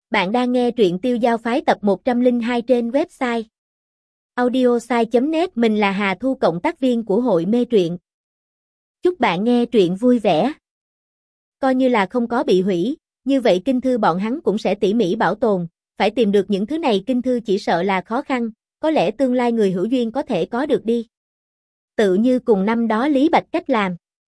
Bạn đang nghe truyện Tiêu Giao Phái tập 102 trên website audiosai.net. Mình là Hà Thu, cộng tác viên của hội mê truyện. Chúc bạn nghe truyện vui vẻ. Coi như là không có bị hủy, như vậy kinh thư bọn hắn cũng sẽ tỉ mỉ bảo tồn, phải tìm được những thứ này kinh thư chỉ sợ là khó khăn, có lẽ tương lai người hữu duyên có thể có được đi. Tự như cùng năm đó Lý Bạch cách làm.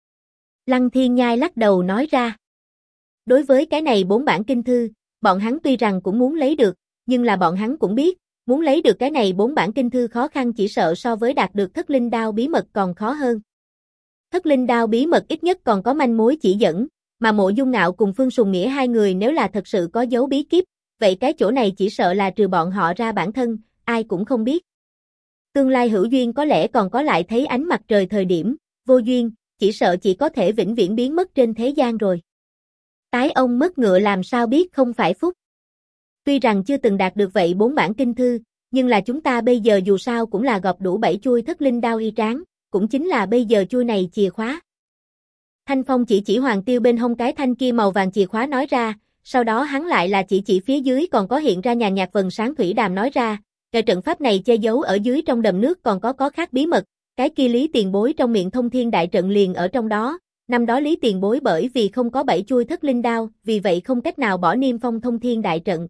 Lăng Thiên Nhai lắc đầu nói ra. Đối với cái này 4 bản kinh thư, bọn hắn tuy rằng cũng muốn lấy được, nhưng là bọn hắn cũng biết, muốn lấy được cái này 4 bản kinh thư khó khăn chỉ sợ so với đạt được Thất Linh Đao bí mật còn khó hơn. Thất Linh Đao bí mật ít nhất còn có manh mối chỉ dẫn, mà Mộ Dung Ngạo cùng Phương Sùng Nghĩa hai người nếu là thật sự có dấu bí kíp, vậy cái chỗ này chỉ sợ là trừ bọn họ ra bản thân, ai cũng không biết. Tương lai hữu duyên có lẽ còn có lại thấy ánh mặt trời thời điểm, vô duyên, chỉ sợ chỉ có thể vĩnh viễn biến mất trên thế gian rồi. Tái ông mất ngựa làm sao biết không phải phúc. Tuy rằng chưa từng đạt được vậy 4 bản kinh thư, nhưng là chúng ta bây giờ dù sao cũng là gọp đủ 7 chuôi Thất Linh Đao y tráng, cũng chính là bây giờ chuôi này chìa khóa. Thanh Phong chỉ Hoàng Tiêu bên hông cái thanh kia màu vàng chìa khóa nói ra, sau đó hắn lại là chỉ phía dưới còn có hiện ra nhàn nhạt vầng sáng thủy đàm nói ra, cái trận pháp này che giấu ở dưới trong đầm nước còn có khác bí mật, cái kia Lý tiền bối trong miệng thông thiên đại trận liền ở trong đó. Năm đó Lý tiền bối bởi vì không có 7 chuôi Thất Linh Đao, vì vậy không cách nào bỏ Niêm Phong thông thiên đại trận.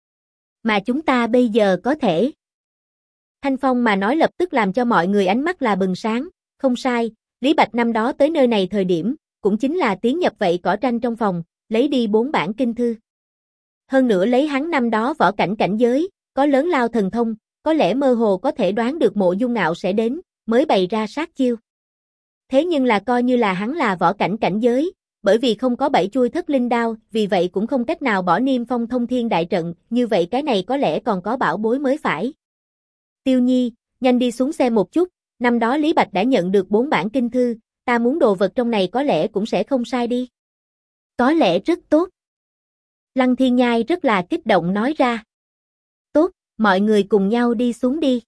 Mà chúng ta bây giờ có thể. Thanh Phong mà nói lập tức làm cho mọi người ánh mắt là bừng sáng, không sai, Lý Bạch năm đó tới nơi này thời điểm, cũng chính là tiến nhập vậy cỏ tranh trong phòng, lấy đi 4 bản kinh thư. Hơn nữa lấy hắn năm đó võ cảnh giới, có lớn lao thần thông, có lẽ mơ hồ có thể đoán được Mộ Dung Ngạo sẽ đến, mới bày ra sát chiêu. Thế nhưng là coi như là hắn là võ cảnh giới, bởi vì không có 7 chuôi Thất Linh Đao, vì vậy cũng không cách nào bỏ Niêm Phong thông thiên đại trận, như vậy cái này có lẽ còn có bảo bối mới phải. Tiêu Nhi, nhanh đi xuống xe một chút, năm đó Lý Bạch đã nhận được 4 bản kinh thư, ta muốn đồ vật trong này có lẽ cũng sẽ không sai đi. Có lẽ rất tốt. Lăng Thiên Nhai rất là kích động nói ra. Tốt, mọi người cùng nhau đi xuống đi.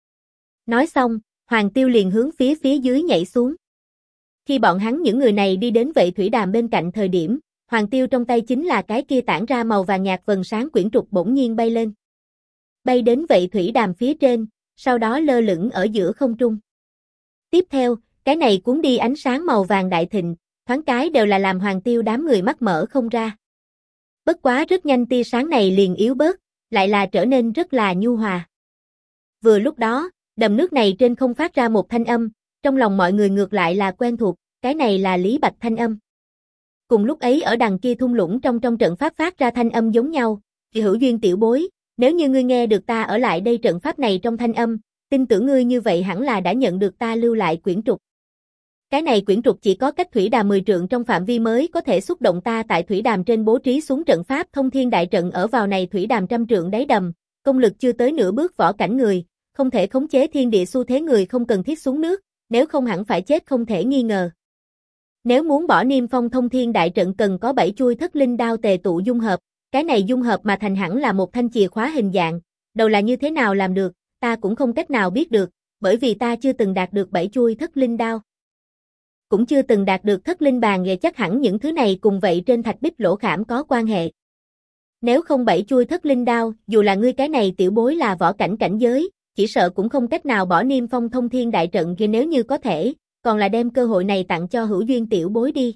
Nói xong, Hoàng Tiêu liền hướng phía dưới nhảy xuống. Khi bọn hắn những người này đi đến vậy thủy đàm bên cạnh thời điểm, Hoàng Tiêu trong tay chính là cái kia tản ra màu vàng nhạt vầng sáng quyển trục bỗng nhiên bay lên. Bay đến vậy thủy đàm phía trên, sau đó lơ lửng ở giữa không trung. Tiếp theo, cái này cuốn đi ánh sáng màu vàng đại thịnh, thoáng cái đều là làm Hoàng Tiêu đám người mắt mở không ra. Bất quá rất nhanh tia sáng này liền yếu bớt, lại là trở nên rất là nhu hòa. Vừa lúc đó, đầm nước này trên không phát ra một thanh âm, trong lòng mọi người ngược lại là quen thuộc, cái này là Lý Bạch thanh âm. Cùng lúc ấy ở đằng kia thung lũng trong trận pháp phát ra thanh âm giống nhau, hữu duyên tiểu bối, nếu như ngươi nghe được ta ở lại đây trận pháp này trong thanh âm, tin tưởng ngươi như vậy hẳn là đã nhận được ta lưu lại quyển trục. Cái này quyển trục chỉ có cách thủy đàm 10 trượng trong phạm vi mới có thể xúc động ta tại thủy đàm trên bố trí xuống trận pháp thông thiên đại trận ở vào này thủy đàm 100 trượng đáy đầm, công lực chưa tới nửa bước võ cảnh người, không thể khống chế thiên địa xu thế người không cần thiết xuống nước, nếu không hẳn phải chết không thể nghi ngờ. Nếu muốn bỏ Niêm Phong thông thiên đại trận cần có 7 chuôi Thất Linh Đao tề tụ dung hợp, cái này dung hợp mà thành hẳn là một thanh chìa khóa hình dạng, đầu là như thế nào làm được, ta cũng không cách nào biết được, bởi vì ta chưa từng đạt được 7 chuôi Thất Linh Đao. Cũng chưa từng đạt được Thất Linh Bàn, vậy chắc hẳn những thứ này cùng vậy trên thạch bích lỗ khảm có quan hệ. Nếu không 7 chuôi Thất Linh Đao, dù là ngươi cái này tiểu bối là võ cảnh giới, chỉ sợ cũng không cách nào bỏ Niêm Phong thông thiên đại trận kia, nếu như có thể, còn là đem cơ hội này tặng cho hữu duyên tiểu bối đi.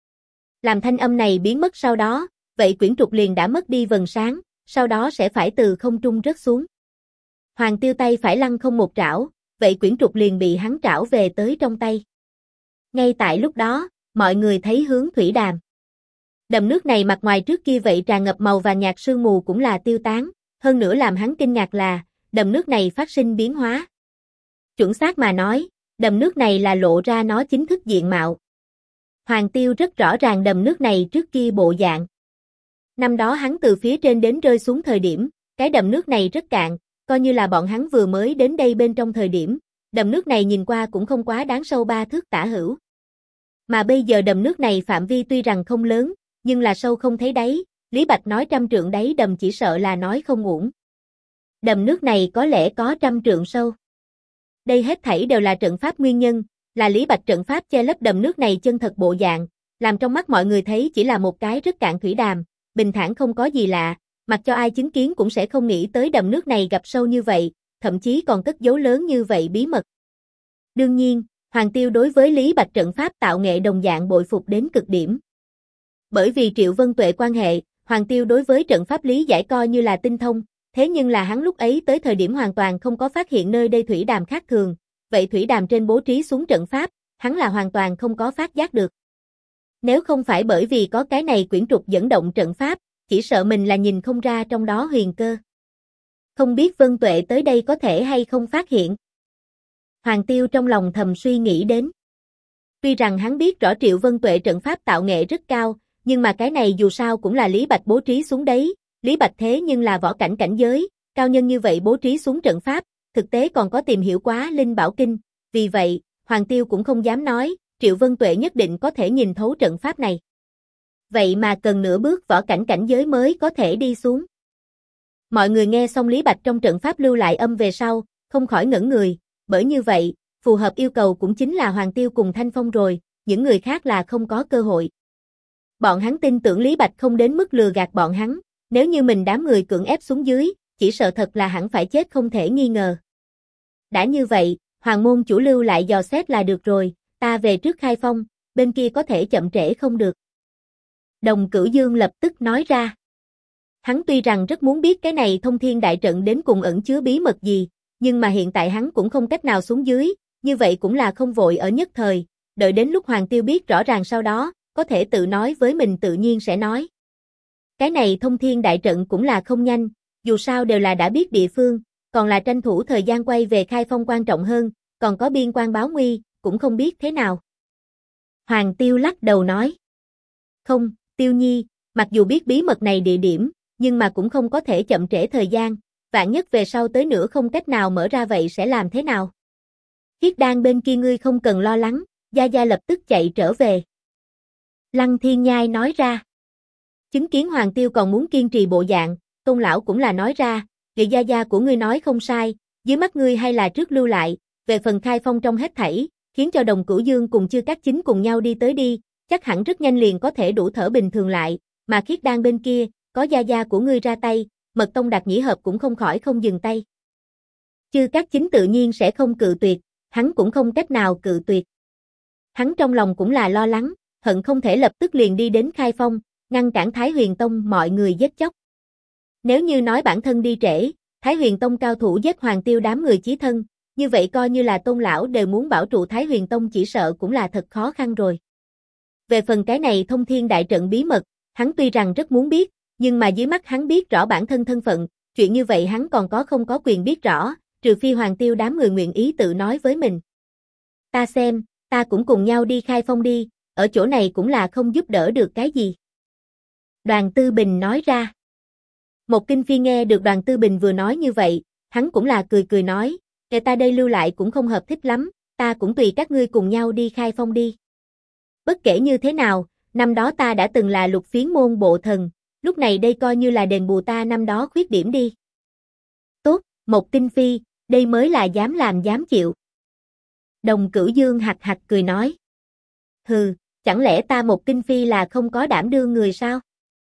Làm thanh âm này biến mất sau đó, vậy quyển trục liền đã mất đi vầng sáng, sau đó sẽ phải từ không trung rớt xuống. Hoàng Tiêu tay phải lăng không một trảo, vậy quyển trục liền bị hắn trảo về tới trong tay. Ngay tại lúc đó, mọi người thấy hướng thủy đàm. Đầm nước này mặt ngoài trước kia vậy tràn ngập màu vàng nhạt sương mù cũng là tiêu tán, hơn nữa làm hắn kinh ngạc là, đầm nước này phát sinh biến hóa. Chuẩn xác mà nói, đầm nước này là lộ ra nó chính thức diện mạo. Hoàng Tiêu rất rõ ràng đầm nước này trước kia bộ dạng. Năm đó hắn từ phía trên đến rơi xuống thời điểm, cái đầm nước này rất cạn, coi như là bọn hắn vừa mới đến đây bên trong thời điểm, đầm nước này nhìn qua cũng không quá đáng sâu 3 thước tả hữu. Mà bây giờ đầm nước này phạm vi tuy rằng không lớn, nhưng là sâu không thấy đáy, Lý Bạch nói 100 trượng đáy đầm chỉ sợ là nói không uổng. Đầm nước này có lẽ có 100 trượng sâu. Đây hết thảy đều là trận pháp nguyên nhân, là Lý Bạch trận pháp che lấp đầm nước này chân thật bộ dạng, làm trong mắt mọi người thấy chỉ là một cái rất cạn thủy đàm, bình thản không có gì lạ, mặc cho ai chứng kiến cũng sẽ không nghĩ tới đầm nước này gặp sâu như vậy, thậm chí còn cất giấu lớn như vậy bí mật. Đương nhiên, Hoàng Tiêu đối với Lý Bạch trận pháp tạo nghệ đồng dạng bội phục đến cực điểm. Bởi vì Triệu Vân Tuệ quan hệ, Hoàng Tiêu đối với trận pháp lý giải coi như là tinh thông, thế nhưng là hắn lúc ấy tới thời điểm hoàn toàn không có phát hiện nơi đây thủy đàm khác thường, vậy thủy đàm trên bố trí xuống trận pháp, hắn là hoàn toàn không có phát giác được. Nếu không phải bởi vì có cái này quyển trục dẫn động trận pháp, chỉ sợ mình là nhìn không ra trong đó huyền cơ. Không biết Vân Tuệ tới đây có thể hay không phát hiện. Hoàng Tiêu trong lòng thầm suy nghĩ đến. Tuy rằng hắn biết rõ Triệu Vân Tuệ trận pháp tạo nghệ rất cao, nhưng mà cái này dù sao cũng là Lý Bạch bố trí xuống đấy, Lý Bạch thế nhưng là võ cảnh cảnh giới, cao nhân như vậy bố trí xuống trận pháp, thực tế còn có tìm hiểu quá Linh Bảo Kinh, vì vậy, Hoàng Tiêu cũng không dám nói, Triệu Vân Tuệ nhất định có thể nhìn thấu trận pháp này. Vậy mà cần nửa bước võ cảnh cảnh giới mới có thể đi xuống. Mọi người nghe xong Lý Bạch trong trận pháp lưu lại âm về sau, không khỏi ngẩn người, bởi như vậy, phù hợp yêu cầu cũng chính là Hoàng Tiêu cùng Thanh Phong rồi, những người khác là không có cơ hội. Bọn hắn tin tưởng Lý Bạch không đến mức lừa gạt bọn hắn, nếu như mình đám người cưỡng ép xuống dưới, chỉ sợ thật là hẳn phải chết không thể nghi ngờ. Đã như vậy, Hoàng môn chủ lưu lại dò xét là được rồi, ta về trước khai phong, bên kia có thể chậm trễ không được. Đồng Cửu Dương lập tức nói ra. Hắn tuy rằng rất muốn biết cái này thông thiên đại trận đến cùng ẩn chứa bí mật gì, nhưng mà hiện tại hắn cũng không cách nào xuống dưới, như vậy cũng là không vội ở nhất thời, đợi đến lúc Hoàng Tiêu biết rõ ràng sau đó, có thể tự nói với mình tự nhiên sẽ nói. Cái này thông thiên đại trận cũng là không nhanh, dù sao đều là đã biết địa phương, còn là tranh thủ thời gian quay về khai phong quan trọng hơn, còn có biên quan báo nguy, cũng không biết thế nào. Hoàng Tiêu lắc đầu nói. Không, Tiêu Nhi, mặc dù biết bí mật này địa điểm, nhưng mà cũng không có thể chậm trễ thời gian, vạn nhất về sau tới nữa không cách nào mở ra vậy sẽ làm thế nào? Khiết Đan bên kia ngươi không cần lo lắng, Gia Gia lập tức chạy trở về. Lăng Thiên Nhai nói ra. Chứng kiến Hoàng Tiêu còn muốn kiên trì bộ dạng, Tôn lão cũng là nói ra, vị Gia Gia của ngươi nói không sai, dưới mắt ngươi hay là trước lưu lại, về phần khai phong trong hết thảy, khiến cho Đồng Cửu Dương cùng Chư Cát Chính cùng nhau đi tới đi, chắc hẳn rất nhanh liền có thể đủ thở bình thường lại, mà Khiết Đan bên kia, có Gia Gia của ngươi ra tay, Mật Tông Đạt Nhĩ Hợp cũng không khỏi không dừng tay. Chư Cát Chính tự nhiên sẽ không cự tuyệt, hắn cũng không cách nào cự tuyệt. Hắn trong lòng cũng là lo lắng, hận không thể lập tức liền đi đến khai phong, ngăn cản Thái Huyền Tông mọi người giết chóc. Nếu như nói bản thân đi trễ, Thái Huyền Tông cao thủ giết Hoàng Tiêu đám người chí thân, như vậy coi như là Tôn lão đều muốn bảo trụ Thái Huyền Tông chỉ sợ cũng là thật khó khăn rồi. Về phần cái này thông thiên đại trận bí mật, hắn tuy rằng rất muốn biết, nhưng mà dưới mắt hắn biết rõ bản thân thân phận, chuyện như vậy hắn còn không có quyền biết rõ, trừ phi Hoàng Tiêu đám người nguyện ý tự nói với mình. Ta xem, ta cũng cùng nhau đi khai phong đi, ở chỗ này cũng là không giúp đỡ được cái gì. Đoàn Tư Bình nói ra. Một Kinh Phi nghe được Đoàn Tư Bình vừa nói như vậy, hắn cũng là cười cười nói, kể ta đây lưu lại cũng không hợp thích lắm, ta cũng tùy các ngươi cùng nhau đi khai phong đi. Bất kể như thế nào, năm đó ta đã từng là Lục Phiến môn bộ thần, lúc này đây coi như là đền bù ta năm đó khuyết điểm đi. Tốt, Một Kinh Phi, đây mới là dám làm dám chịu. Đồng Cửu Dương hạc hạc cười nói. Hừ, chẳng lẽ ta Một Kinh Phi là không có đảm đương người sao?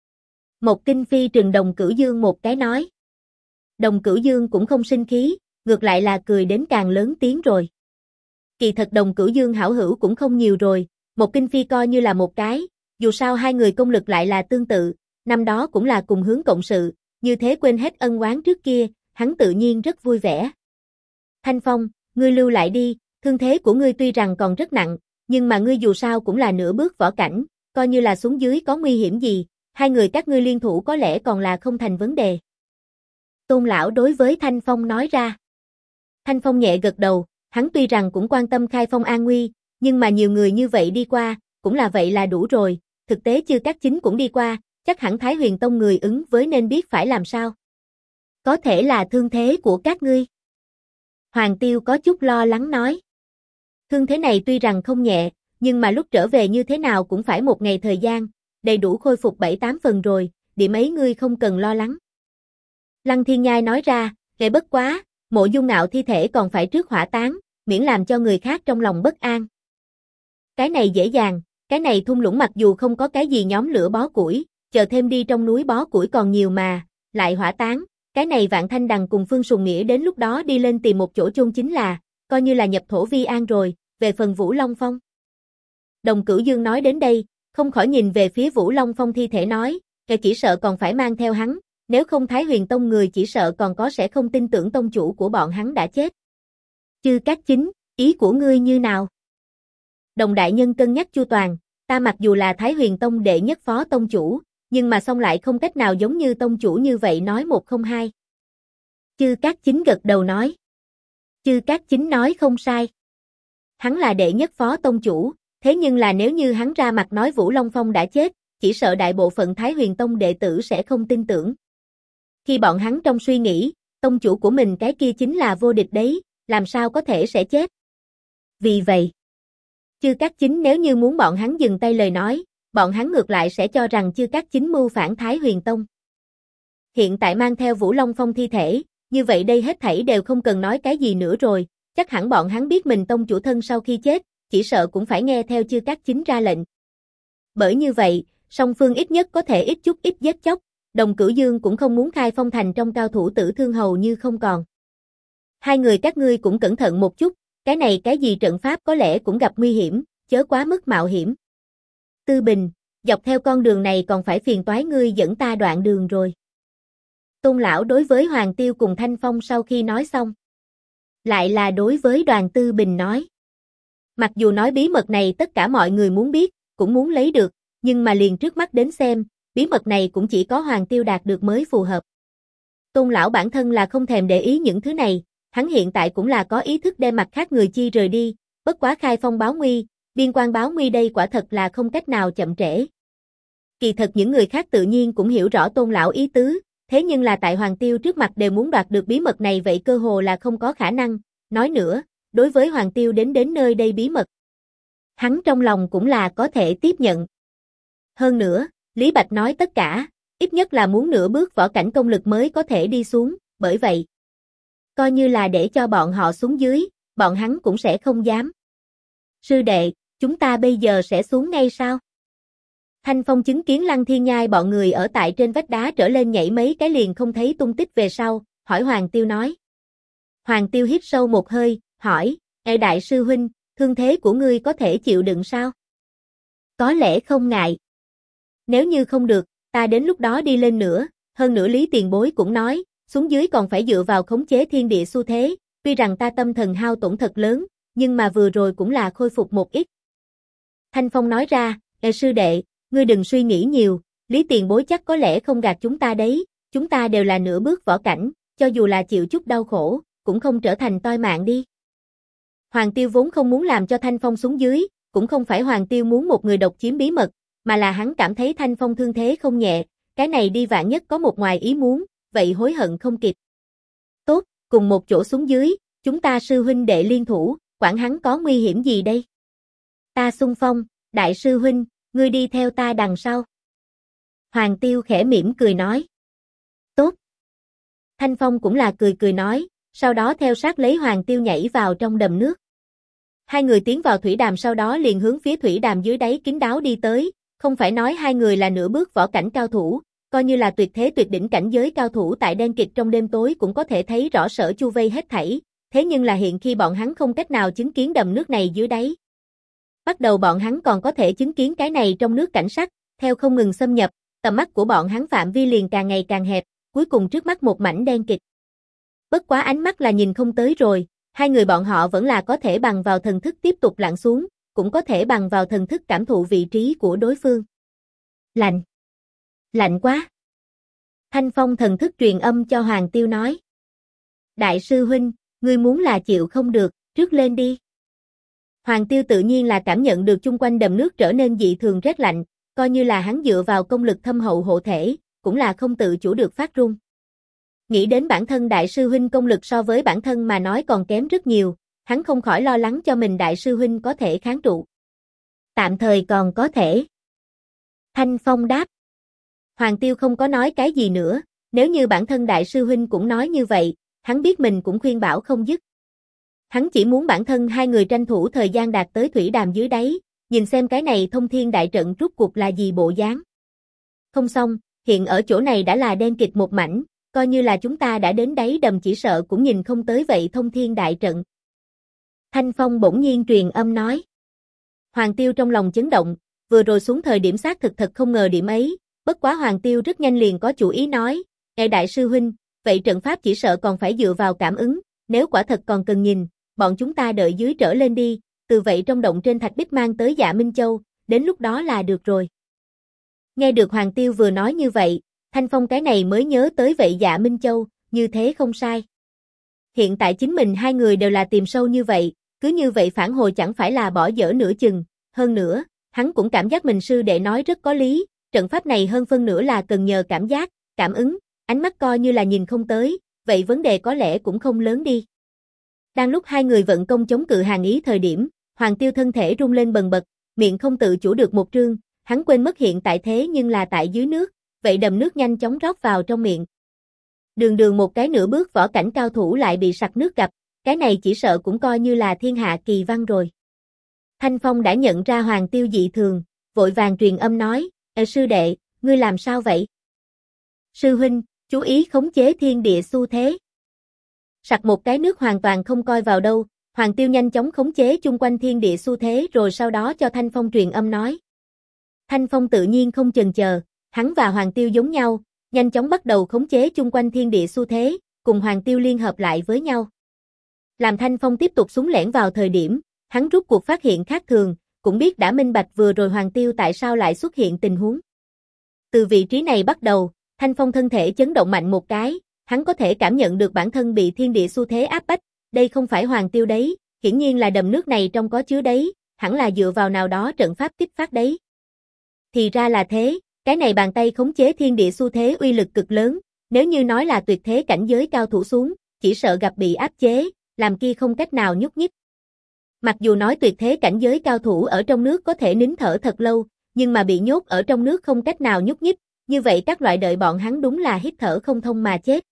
Một Kinh Phi trừng Đồng Cửu Dương một cái nói. Đồng Cửu Dương cũng không sinh khí, ngược lại là cười đến càng lớn tiếng rồi. Kỳ thật Đồng Cửu Dương hảo hữu cũng không nhiều rồi, Một Kinh Phi coi như là một cái, dù sao hai người công lực lại là tương tự, năm đó cũng là cùng hướng cộng sự, như thế quên hết ân oán trước kia, hắn tự nhiên rất vui vẻ. Thanh Phong, ngươi lưu lại đi, thương thế của ngươi tuy rằng còn rất nặng, nhưng mà ngươi dù sao cũng là nửa bước võ cảnh, coi như là xuống dưới có nguy hiểm gì, hai người các ngươi liên thủ có lẽ còn là không thành vấn đề. Tôn lão đối với Thanh Phong nói ra. Thanh Phong nhẹ gật đầu, hắn tuy rằng cũng quan tâm khai phong an nguy, nhưng mà nhiều người như vậy đi qua, cũng là vậy là đủ rồi, thực tế Chư Cát Chính cũng đi qua, chắc hẳn Thái Huyền Tông người ứng với nên biết phải làm sao. Có thể là thương thế của các ngươi. Hoàng Tiêu có chút lo lắng nói. Thương thế này tuy rằng không nhẹ, nhưng mà lúc trở về như thế nào cũng phải một ngày thời gian, đầy đủ khôi phục 7-8 phần rồi, điểm ấy ngươi không cần lo lắng. Lăng Thiên Nhai nói ra, vậy bất quá, Mộ Dung Ngạo thi thể còn phải trước hỏa táng, miễn làm cho người khác trong lòng bất an. Cái này dễ dàng, cái này thung lũng mặc dù không có cái gì nhóm lửa bó củi, chờ thêm đi trong núi bó củi còn nhiều mà, lại hỏa táng, cái này Vạn Thanh Đằng cùng Phương Sùng Nghĩa đến lúc đó đi lên tìm một chỗ chôn chính là, coi như là nhập thổ vi an rồi, về phần Vũ Long Phong. Đồng Cửu Dương nói đến đây, không khỏi nhìn về phía Vũ Long Phong thi thể nói, chỉ sợ còn phải mang theo hắn, nếu không Thái Huyền Tông người chỉ sợ còn có sẽ không tin tưởng tông chủ của bọn hắn đã chết. Chư Cát Chính, ý của ngươi như nào? Đồng đại nhân cân nhắc chu toàn, ta mặc dù là Thái Huyền Tông đệ nhất phó tông chủ, nhưng mà song lại không cách nào giống như tông chủ như vậy nói một không hai. Chư Cát Chính gật đầu nói. Chư Cát Chính nói không sai. Hắn là đệ nhất phó tông chủ, thế nhưng là nếu như hắn ra mặt nói Vũ Long Phong đã chết, chỉ sợ đại bộ phận Thái Huyền Tông đệ tử sẽ không tin tưởng. Khi bọn hắn trong suy nghĩ, tông chủ của mình cái kia chính là vô địch đấy, làm sao có thể sẽ chết. Vì vậy, Chư Cát Chính nếu như muốn bọn hắn dừng tay lời nói, bọn hắn ngược lại sẽ cho rằng Chư Cát Chính mưu phản Thái Huyền Tông. Hiện tại mang theo Vũ Long Phong thi thể, như vậy đây hết thảy đều không cần nói cái gì nữa rồi, chắc hẳn bọn hắn biết mình tông chủ thân sau khi chết, chỉ sợ cũng phải nghe theo Chư Cát Chính ra lệnh. Bởi như vậy, song phương ít nhất có thể ít chút ít giết chóc, Đồng Cửu Dương cũng không muốn khai phong thành trong cao thủ tử thương hầu như không còn. Hai người các ngươi cũng cẩn thận một chút, cái này cái gì trận pháp có lẽ cũng gặp nguy hiểm, chớ quá mức mạo hiểm. Tư Bình, dọc theo con đường này còn phải phiền toái ngươi dẫn ta đoạn đường rồi. Tôn lão đối với Hoàng Tiêu cùng Thanh Phong sau khi nói xong, lại là đối với Đoàn Tư Bình nói. Mặc dù nói bí mật này tất cả mọi người muốn biết, cũng muốn lấy được, nhưng mà liền trước mắt đến xem, bí mật này cũng chỉ có Hoàng Tiêu đạt được mới phù hợp. Tôn lão bản thân là không thèm để ý những thứ này, hắn hiện tại cũng là có ý thức đem mặt khác người chi rời đi, bất quá khai phong báo nguy, biên quan báo nguy đây quả thật là không cách nào chậm trễ. Kỳ thật những người khác tự nhiên cũng hiểu rõ Tôn lão ý tứ, thế nhưng là tại Hoàng Tiêu trước mặt đều muốn đoạt được bí mật này vậy cơ hồ là không có khả năng, nói nữa, đối với Hoàng Tiêu đến nơi đây bí mật, hắn trong lòng cũng là có thể tiếp nhận. Hơn nữa, Lý Bạch nói tất cả, ít nhất là muốn nửa bước võ cảnh công lực mới có thể đi xuống, bởi vậy, coi như là để cho bọn họ xuống dưới, bọn hắn cũng sẽ không dám. Sư đệ, chúng ta bây giờ sẽ xuống ngay sao? Thanh Phong chứng kiến Lăng Thiên Nhai bọn người ở tại trên vách đá trở lên nhảy mấy cái liền không thấy tung tích về sau, hỏi Hoàng Tiêu nói. Hoàng Tiêu hít sâu một hơi, hỏi, đại sư huynh, thương thế của ngươi có thể chịu đựng sao? Có lẽ không ngại. Nếu như không được, ta đến lúc đó đi lên nữa, hơn nữa Lý Tiền Bối cũng nói, xuống dưới còn phải dựa vào khống chế thiên địa xu thế, tuy rằng ta tâm thần hao tổn thật lớn, nhưng mà vừa rồi cũng là khôi phục một ít. Thanh Phong nói ra, sư đệ, ngươi đừng suy nghĩ nhiều, Lý Tiền Bối chắc có lẽ không gạt chúng ta đấy, chúng ta đều là nửa bước võ cảnh, cho dù là chịu chút đau khổ, cũng không trở thành toi mạng đi. Hoàng Tiêu vốn không muốn làm cho Thanh Phong xuống dưới, cũng không phải Hoàng Tiêu muốn một người độc chiếm bí mật, mà là hắn cảm thấy Thanh Phong thương thế không nhẹ, cái này đi vạn nhất có một ngoài ý muốn, vậy hối hận không kịp. Tốt, cùng một chỗ xuống dưới, chúng ta sư huynh đệ liên thủ, quản hắn có nguy hiểm gì đây? Ta xung phong, đại sư huynh, ngươi đi theo ta đằng sau. Hoàng Tiêu khẽ mỉm cười nói. Tốt. Thanh Phong cũng là cười nói, sau đó theo sát lấy Hoàng Tiêu nhảy vào trong đầm nước. Hai người tiến vào thủy đàm sau đó liền hướng phía thủy đàm dưới đáy kín đáo đi tới, không phải nói hai người là nửa bước võ cảnh cao thủ, coi như là tuyệt thế tuyệt đỉnh cảnh giới cao thủ tại đen kịt trong đêm tối cũng có thể thấy rõ sở chu vây hết thảy, thế nhưng là hiện khi bọn hắn không cách nào chứng kiến đầm nước này dưới đáy. Bắt đầu bọn hắn còn có thể chứng kiến cái này trong nước cảnh sắc, theo không ngừng xâm nhập, tầm mắt của bọn hắn phạm vi liền càng ngày càng hẹp, cuối cùng trước mắt một mảnh đen kịt. Bất quá ánh mắt là nhìn không tới rồi, hai người bọn họ vẫn là có thể bằng vào thần thức tiếp tục lặn xuống, cũng có thể bằng vào thần thức cảm thụ vị trí của đối phương. Lạnh. Lạnh quá. Thanh Phong thần thức truyền âm cho Hoàng Tiêu nói. Đại sư huynh, ngươi muốn là chịu không được, trước lên đi. Hoàng Tiêu tự nhiên là cảm nhận được chung quanh đầm nước trở nên dị thường rét lạnh, coi như là hắn dựa vào công lực thâm hậu hộ thể, cũng là không tự chủ được phát run. Nghĩ đến bản thân đại sư huynh công lực so với bản thân mà nói còn kém rất nhiều, hắn không khỏi lo lắng cho mình đại sư huynh có thể kháng trụ. Tạm thời còn có thể. Thanh Phong đáp. Hoàng Tiêu không có nói cái gì nữa, nếu như bản thân đại sư huynh cũng nói như vậy, hắn biết mình cũng khuyên bảo không dứt. Hắn chỉ muốn bản thân hai người tranh thủ thời gian đạt tới thủy đàm dưới đáy, nhìn xem cái này thông thiên đại trận rút cuộc là gì bộ dáng. Không xong, hiện ở chỗ này đã là đen kịt một mảnh, coi như là chúng ta đã đến đáy đầm chỉ sợ cũng nhìn không tới vậy thông thiên đại trận. Thanh Phong bỗng nhiên truyền âm nói. Hoàng Tiêu trong lòng chấn động, vừa rồi xuống thời điểm xác thực thật không ngờ điểm ấy, bất quá Hoàng Tiêu rất nhanh liền có chủ ý nói, "Ngài đại sư huynh, vậy trận pháp chỉ sợ còn phải dựa vào cảm ứng, nếu quả thật còn cần nhìn, bọn chúng ta đợi dưới trở lên đi, từ vậy trong động trên thạch bích mang tới Dạ Minh Châu, đến lúc đó là được rồi." Nghe được Hoàng Tiêu vừa nói như vậy, Thanh Phong cái này mới nhớ tới vậy Dạ Minh Châu, như thế không sai. Hiện tại chính mình hai người đều là tìm sâu như vậy, cứ như vậy phản hồi chẳng phải là bỏ dở nửa chừng, hơn nữa, hắn cũng cảm giác mình sư đệ nói rất có lý, trận pháp này hơn phân nửa là cần nhờ cảm giác, cảm ứng, ánh mắt coi như là nhìn không tới, vậy vấn đề có lẽ cũng không lớn đi. Đang lúc hai người vận công chống cự Hàn Ý thời điểm, Hoàng Tiêu thân thể rung lên bần bật, miệng không tự chủ được một trương, hắn quên mất hiện tại thế nhưng là tại dưới nước, vậy đầm nước nhanh chóng rót vào trong miệng. Đường đường một cái nửa bước võ cảnh cao thủ lại bị sặc nước gặp, cái này chỉ sợ cũng coi như là thiên hạ kỳ văn rồi. Thanh Phong đã nhận ra Hoàng Tiêu dị thường, vội vàng truyền âm nói, sư đệ, ngươi làm sao vậy? Sư huynh, chú ý khống chế thiên địa xu thế. Sặc một cái nước hoàn toàn không coi vào đâu, Hoàng Tiêu nhanh chóng khống chế chung quanh thiên địa xu thế rồi sau đó cho Thanh Phong truyền âm nói. Thanh Phong tự nhiên không chần chờ, hắn và Hoàng Tiêu giống nhau, nhanh chóng bắt đầu khống chế chung quanh thiên địa xu thế, cùng Hoàng Tiêu liên hợp lại với nhau. Làm Thanh Phong tiếp tục súng lẻn vào thời điểm, hắn rút cuộc phát hiện khác thường, cũng biết đã minh bạch vừa rồi Hoàng Tiêu tại sao lại xuất hiện tình huống. Từ vị trí này bắt đầu, Thanh Phong thân thể chấn động mạnh một cái, hắn có thể cảm nhận được bản thân bị thiên địa xu thế áp bách, đây không phải Hoàng Tiêu đấy, hiển nhiên là đầm nước này trong có chứa đấy, hẳn là dựa vào nào đó trận pháp kích phát đấy. Thì ra là thế, cái này bàn tay khống chế thiên địa xu thế uy lực cực lớn, nếu như nói là tuyệt thế cảnh giới cao thủ xuống, chỉ sợ gặp bị áp chế, làm kia không cách nào nhúc nhích. Mặc dù nói tuyệt thế cảnh giới cao thủ ở trong nước có thể nín thở thật lâu, nhưng mà bị nhốt ở trong nước không cách nào nhúc nhích, như vậy các loại đợi bọn hắn đúng là hít thở không thông mà chết.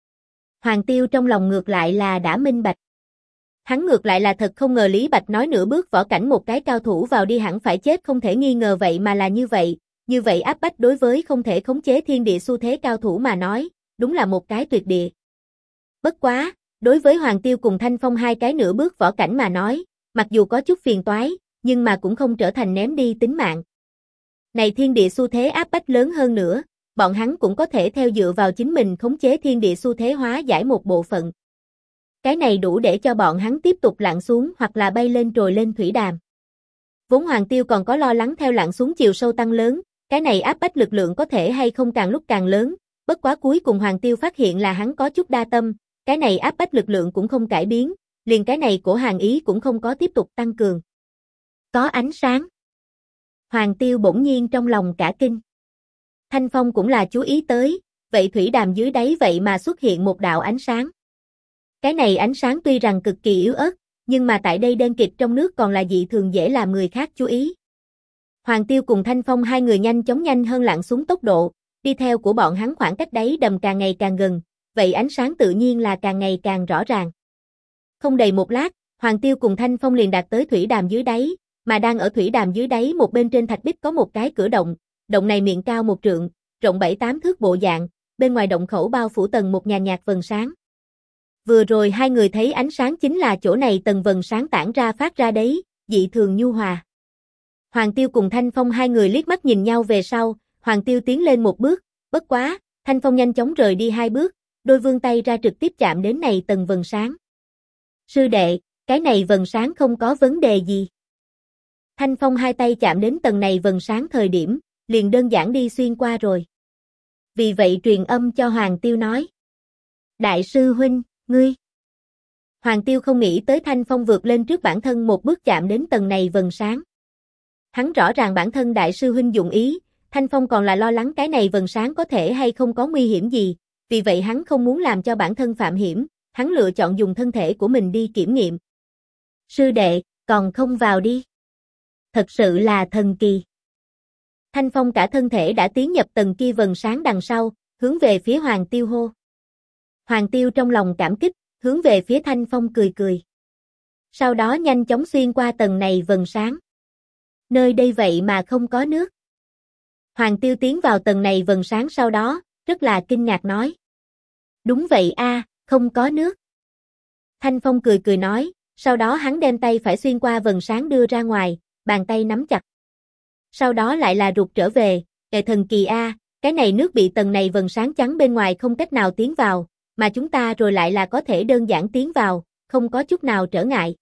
Hoàng Tiêu trong lòng ngược lại là đã minh bạch. Hắn ngược lại là thật không ngờ Lý Bạch nói nửa bước võ cảnh một cái cao thủ vào đi hẳn phải chết không thể nghi ngờ vậy mà là như vậy áp bách đối với không thể khống chế thiên địa xu thế cao thủ mà nói, đúng là một cái tuyệt địa. Bất quá, đối với Hoàng Tiêu cùng Thanh Phong hai cái nửa bước võ cảnh mà nói, mặc dù có chút phiền toái, nhưng mà cũng không trở thành ném đi tính mạng. Này thiên địa xu thế áp bách lớn hơn nữa, bọn hắn cũng có thể theo dựa vào chính mình khống chế thiên địa xu thế hóa giải một bộ phận. Cái này đủ để cho bọn hắn tiếp tục lặn xuống hoặc là bay lên trồi lên thủy đàm. Vốn Hoàng Tiêu còn có lo lắng theo lặn xuống chiều sâu tăng lớn, cái này áp bách lực lượng có thể hay không càng lúc càng lớn, bất quá cuối cùng Hoàng Tiêu phát hiện là hắn có chút đa tâm, cái này áp bách lực lượng cũng không cải biến, liền cái này của Hàn Ý cũng không có tiếp tục tăng cường. Có ánh sáng. Hoàng Tiêu bỗng nhiên trong lòng cả kinh. Thanh Phong cũng là chú ý tới, vậy thủy đàm dưới đáy vậy mà xuất hiện một đạo ánh sáng. Cái này ánh sáng tuy rằng cực kỳ yếu ớt, nhưng mà tại đây đen kịt trong nước còn là dị thường dễ làm người khác chú ý. Hoàng Tiêu cùng Thanh Phong hai người nhanh hơn lặn xuống tốc độ, đi theo của bọn hắn khoảng cách đáy đầm càng ngày càng gần, vậy ánh sáng tự nhiên là càng ngày càng rõ ràng. Không đầy một lát, Hoàng Tiêu cùng Thanh Phong liền đạt tới thủy đàm dưới đáy, mà đang ở thủy đàm dưới đáy một bên trên thạch bích có một cái cửa động, động này miệng cao 1 trượng, rộng 7-8 thước bộ dạng, bên ngoài động khẩu bao phủ tầng một nhàn nhạt vầng sáng. Vừa rồi hai người thấy ánh sáng chính là chỗ này tầng vầng sáng tản ra phát ra đấy, dị thường nhu hòa. Hoàng Tiêu cùng Thanh Phong hai người liếc mắt nhìn nhau về sau, Hoàng Tiêu tiến lên một bước, bất quá, Thanh Phong nhanh chóng rời đi 2 bước, đôi vươn tay ra trực tiếp chạm đến này tầng vầng sáng. Sư đệ, cái này vầng sáng không có vấn đề gì. Thanh Phong hai tay chạm đến tầng này vầng sáng thời điểm, liền đơn giản đi xuyên qua rồi. Vì vậy truyền âm cho Hoàng Tiêu nói. Đại sư huynh, ngươi. Hoàng Tiêu không nghĩ tới Thanh Phong vượt lên trước bản thân một bước chạm đến tầng này vầng sáng. Hắn rõ ràng bản thân đại sư huynh dụng ý, Thanh Phong còn là lo lắng cái này vầng sáng có thể hay không có nguy hiểm gì, vì vậy hắn không muốn làm cho bản thân phạm hiểm, hắn lựa chọn dùng thân thể của mình đi kiểm nghiệm. Sư đệ, còn không vào đi. Thật sự là thần kỳ. Thanh Phong cả thân thể đã tiến nhập tầng kia vầng sáng đằng sau, hướng về phía Hoàng Tiêu hô. Hoàng Tiêu trong lòng cảm kích, hướng về phía Thanh Phong cười cười. Sau đó nhanh chóng xuyên qua tầng này vầng sáng. Nơi đây vậy mà không có nước. Hoàng Tiêu tiến vào tầng này vầng sáng sau đó, rất là kinh ngạc nói. Đúng vậy a, không có nước. Thanh Phong cười cười nói, sau đó hắn đem tay phải xuyên qua vầng sáng đưa ra ngoài, bàn tay nắm chặt. Sau đó lại là rụt trở về, thần kỳ a, cái này nước bị tầng này vầng sáng chắn bên ngoài không cách nào tiến vào, mà chúng ta rồi lại là có thể đơn giản tiến vào, không có chút nào trở ngại.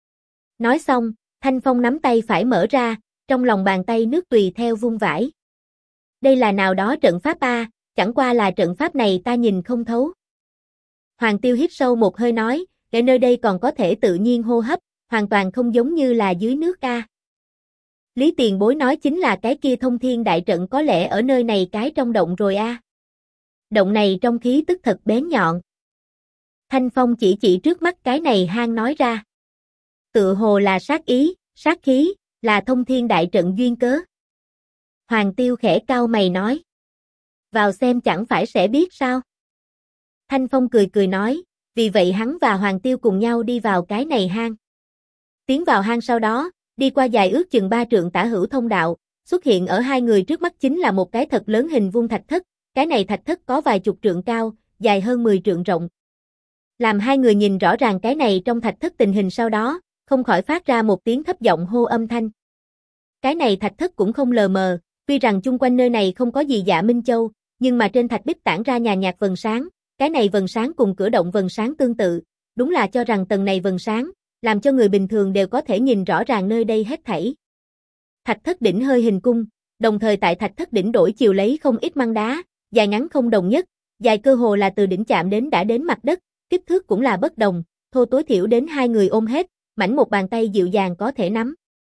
Nói xong, Thanh Phong nắm tay phải mở ra, trong lòng bàn tay nước tùy theo vung vãi. Đây là nào đó trận pháp a, chẳng qua là trận pháp này ta nhìn không thấu. Hoàng Tiêu hít sâu một hơi nói, ở nơi đây còn có thể tự nhiên hô hấp, hoàn toàn không giống như là dưới nước a. Lý Tiền Bối nói chính là cái kia thông thiên đại trận có lẽ ở nơi này cái trong động rồi a. Động này trong khí tức thật bén nhọn. Thanh Phong chỉ trước mắt cái này hang nói ra. Tựa hồ là sát ý, sát khí, là thông thiên đại trận duyên cớ. Hoàng Tiêu khẽ cau mày nói. Vào xem chẳng phải sẽ biết sao. Thanh Phong cười cười nói, vì vậy hắn và Hoàng Tiêu cùng nhau đi vào cái này hang. Tiến vào hang sau đó, đi qua dài ước chừng 3 trượng tả hữu thông đạo, xuất hiện ở hai người trước mắt chính là một cái thật lớn hình vuông thạch thất, cái này thạch thất có vài chục trượng cao, dài hơn 10 trượng rộng. Làm hai người nhìn rõ ràng cái này trong thạch thất tình hình sau đó, không khỏi phát ra một tiếng thấp giọng hô âm thanh. Cái này thạch thất cũng không lờ mờ, tuy rằng chung quanh nơi này không có gì dạ Minh Châu, nhưng mà trên thạch bích tản ra nhàn nhạt vầng sáng, cái này vầng sáng cùng cửa động vầng sáng tương tự, đúng là cho rằng tầng này vầng sáng, làm cho người bình thường đều có thể nhìn rõ ràng nơi đây hết thảy. Thạch thất đỉnh hơi hình cung, đồng thời tại thạch thất đỉnh đổi chiều lấy không ít măng đá, dài ngắn không đồng nhất, dài cơ hồ là từ đỉnh chạm đến đã đến mặt đất, kích thước cũng là bất đồng, thô tối thiểu đến hai người ôm hết, mảnh một bàn tay dịu dàng có thể nắm.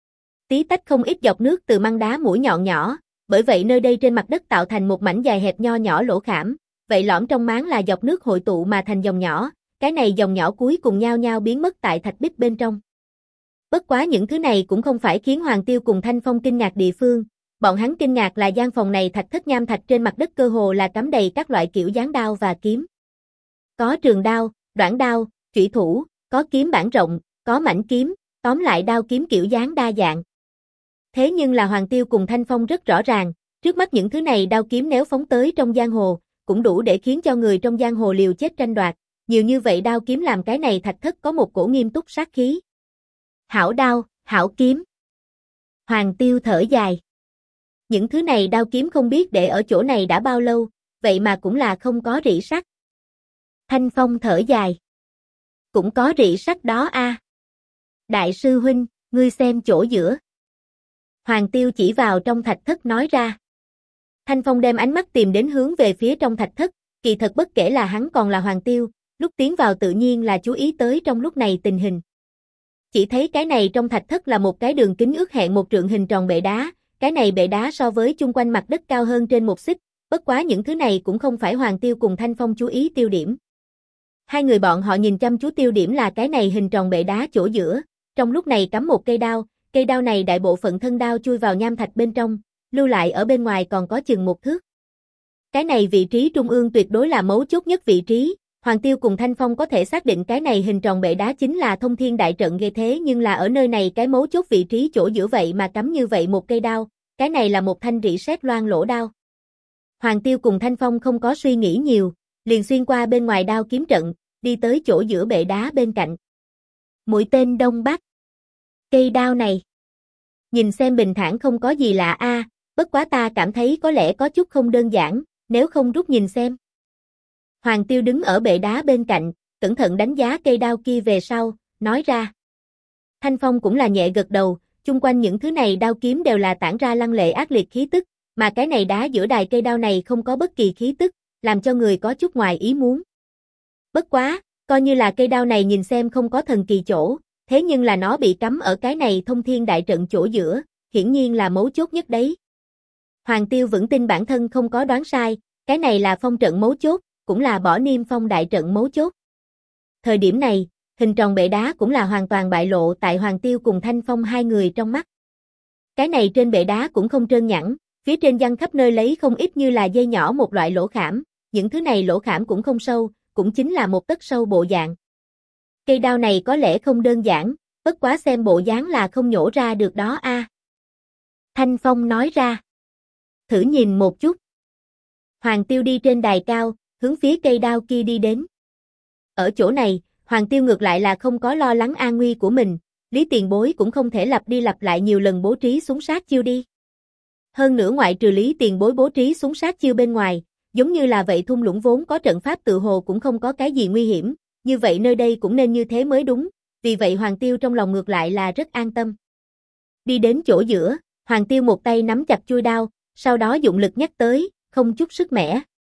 Tí tách không ít giọt nước từ măng đá mũi nhọn nhỏ, bởi vậy nơi đây trên mặt đất tạo thành một mảnh dài hẹp nho nhỏ lỗ khảm, vậy lõm trong máng là giọt nước hội tụ mà thành dòng nhỏ, cái này dòng nhỏ cuối cùng nhau nhau biến mất tại thạch bích bên trong. Bất quá những thứ này cũng không phải khiến Hoàng Tiêu cùng Thanh Phong kinh ngạc địa phương, bọn hắn kinh ngạc là gian phòng này thạch thất nham thạch trên mặt đất cơ hồ là cắm đầy các loại kiểu dáng đao và kiếm. Có trường đao, đoạn đao, chủy thủ, có kiếm bản rộng, có mảnh kiếm, tóm lại đao kiếm kiểu dáng đa dạng. Thế nhưng là Hoàng Tiêu cùng Thanh Phong rất rõ ràng, trước mắt những thứ này đao kiếm nếu phóng tới trong giang hồ, cũng đủ để khiến cho người trong giang hồ liều chết tranh đoạt, nhiều như vậy đao kiếm làm cái này thạch thất có một cổ nghiêm túc sát khí. Hảo đao, hảo kiếm. Hoàng Tiêu thở dài. Những thứ này đao kiếm không biết để ở chỗ này đã bao lâu, vậy mà cũng là không có rỉ sắt. Thanh Phong thở dài. Cũng có rỉ sắt đó a. Đại sư huynh, ngươi xem chỗ giữa. Hoàng Tiêu chỉ vào trong thạch thất nói ra. Thanh Phong đem ánh mắt tìm đến hướng về phía trong thạch thất, kỳ thật bất kể là hắn còn là Hoàng Tiêu, lúc tiến vào tự nhiên là chú ý tới trong lúc này tình hình. Chỉ thấy cái này trong thạch thất là một cái đường kính ước hẹn 1 trượng hình tròn bệ đá, cái này bệ đá so với chung quanh mặt đất cao hơn trên 1 xích, bất quá những thứ này cũng không phải Hoàng Tiêu cùng Thanh Phong chú ý tiêu điểm. Hai người bọn họ nhìn chăm chú tiêu điểm là cái này hình tròn bệ đá chỗ giữa, trong lúc này cắm một cây đao này đại bộ phận thân đao chui vào nham thạch bên trong, lưu lại ở bên ngoài còn có chừng 1 thước. Cái này vị trí trung ương tuyệt đối là mấu chốt nhất vị trí, Hoàng Tiêu cùng Thanh Phong có thể xác định cái này hình tròn bệ đá chính là thông thiên đại trận, ghê thế nhưng là ở nơi này cái mấu chốt vị trí chỗ giữa vậy mà cắm như vậy một cây đao, cái này là một thanh rỉ sét loang lỗ đao. Hoàng Tiêu cùng Thanh Phong không có suy nghĩ nhiều, liền xuyên qua bên ngoài đao kiếm trận, đi tới chỗ giữa bệ đá bên cạnh. Mũi tên đông bắc. Cây đao này. Nhìn xem bình thản không có gì lạ a, bất quá ta cảm thấy có lẽ có chút không đơn giản, nếu không rút nhìn xem. Hoàng Tiêu đứng ở bệ đá bên cạnh, cẩn thận đánh giá cây đao kia về sau, nói ra. Thanh Phong cũng là nhẹ gật đầu, chung quanh những thứ này đao kiếm đều là tản ra lăng lệ ác liệt khí tức, mà cái này đá giữa đài cây đao này không có bất kỳ khí tức, làm cho người có chút ngoài ý muốn. Bất quá, coi như là cây đao này nhìn xem không có thần kỳ chỗ, thế nhưng là nó bị cắm ở cái này thông thiên đại trận chỗ giữa, hiển nhiên là mấu chốt nhất đấy. Hoàng Tiêu vững tin bản thân không có đoán sai, cái này là phong trận mấu chốt, cũng là bỏ niêm phong đại trận mấu chốt. Thời điểm này, hình tròn bệ đá cũng là hoàn toàn bại lộ tại Hoàng Tiêu cùng Thanh Phong hai người trong mắt. Cái này trên bệ đá cũng không trơn nhẵn, phía trên giăng khắp nơi lấy không ít như là dây nhỏ một loại lỗ khảm, những thứ này lỗ khảm cũng không sâu, cũng chính là 1 tấc sâu bộ dạng. Cây đao này có lẽ không đơn giản, bất quá xem bộ dáng là không nhổ ra được đó a. Thanh Phong nói ra. Thử nhìn một chút. Hoàng Tiêu đi trên đài cao, hướng phía cây đao kia đi đến. Ở chỗ này, Hoàng Tiêu ngược lại là không có lo lắng an nguy của mình, Lý Tiền Bối cũng không thể lặp đi lặp lại nhiều lần bố trí súng sát chiêu đi. Hơn nữa ngoại trừ Lý Tiền Bối bố trí súng sát chiêu bên ngoài, giống như là vậy thung lũng vốn có trận pháp tự hồ cũng không có cái gì nguy hiểm, như vậy nơi đây cũng nên như thế mới đúng, vì vậy Hoàng Tiêu trong lòng ngược lại là rất an tâm. Đi đến chỗ giữa, Hoàng Tiêu một tay nắm chặt chuôi đao, sau đó dụng lực nhắc tới, không chút sức mẻ.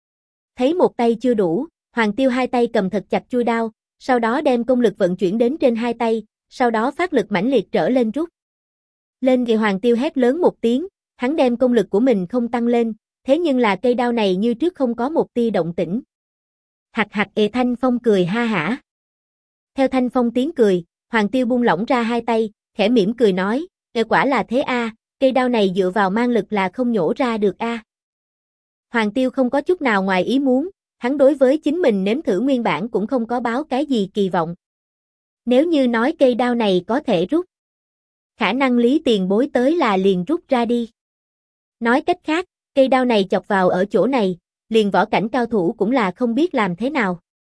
Thấy một tay chưa đủ, Hoàng Tiêu hai tay cầm thật chặt chuôi đao, sau đó đem công lực vận chuyển đến trên hai tay, sau đó phát lực mãnh liệt trở lên rút. Lên thì Hoàng Tiêu hét lớn một tiếng, hắn đem công lực của mình không tăng lên, thế nhưng là cây đao này như trước không có một tia động tĩnh. Hạc hạc Thanh Phong cười ha hả. Theo Thanh Phong tiếng cười, Hoàng Tiêu buông lỏng ra hai tay, khẽ mỉm cười nói, quả là thế a, cây đao này dựa vào mang lực là không nhổ ra được a. Hoàng Tiêu không có chút nào ngoài ý muốn, hắn đối với chính mình nếm thử nguyên bản cũng không có báo cái gì kỳ vọng. Nếu như nói cây đao này có thể rút, khả năng Lý Tiền Bối tới là liền rút ra đi. Nói cách khác, cây đao này chọc vào ở chỗ này, liền võ cảnh cao thủ cũng là không biết làm thế nào.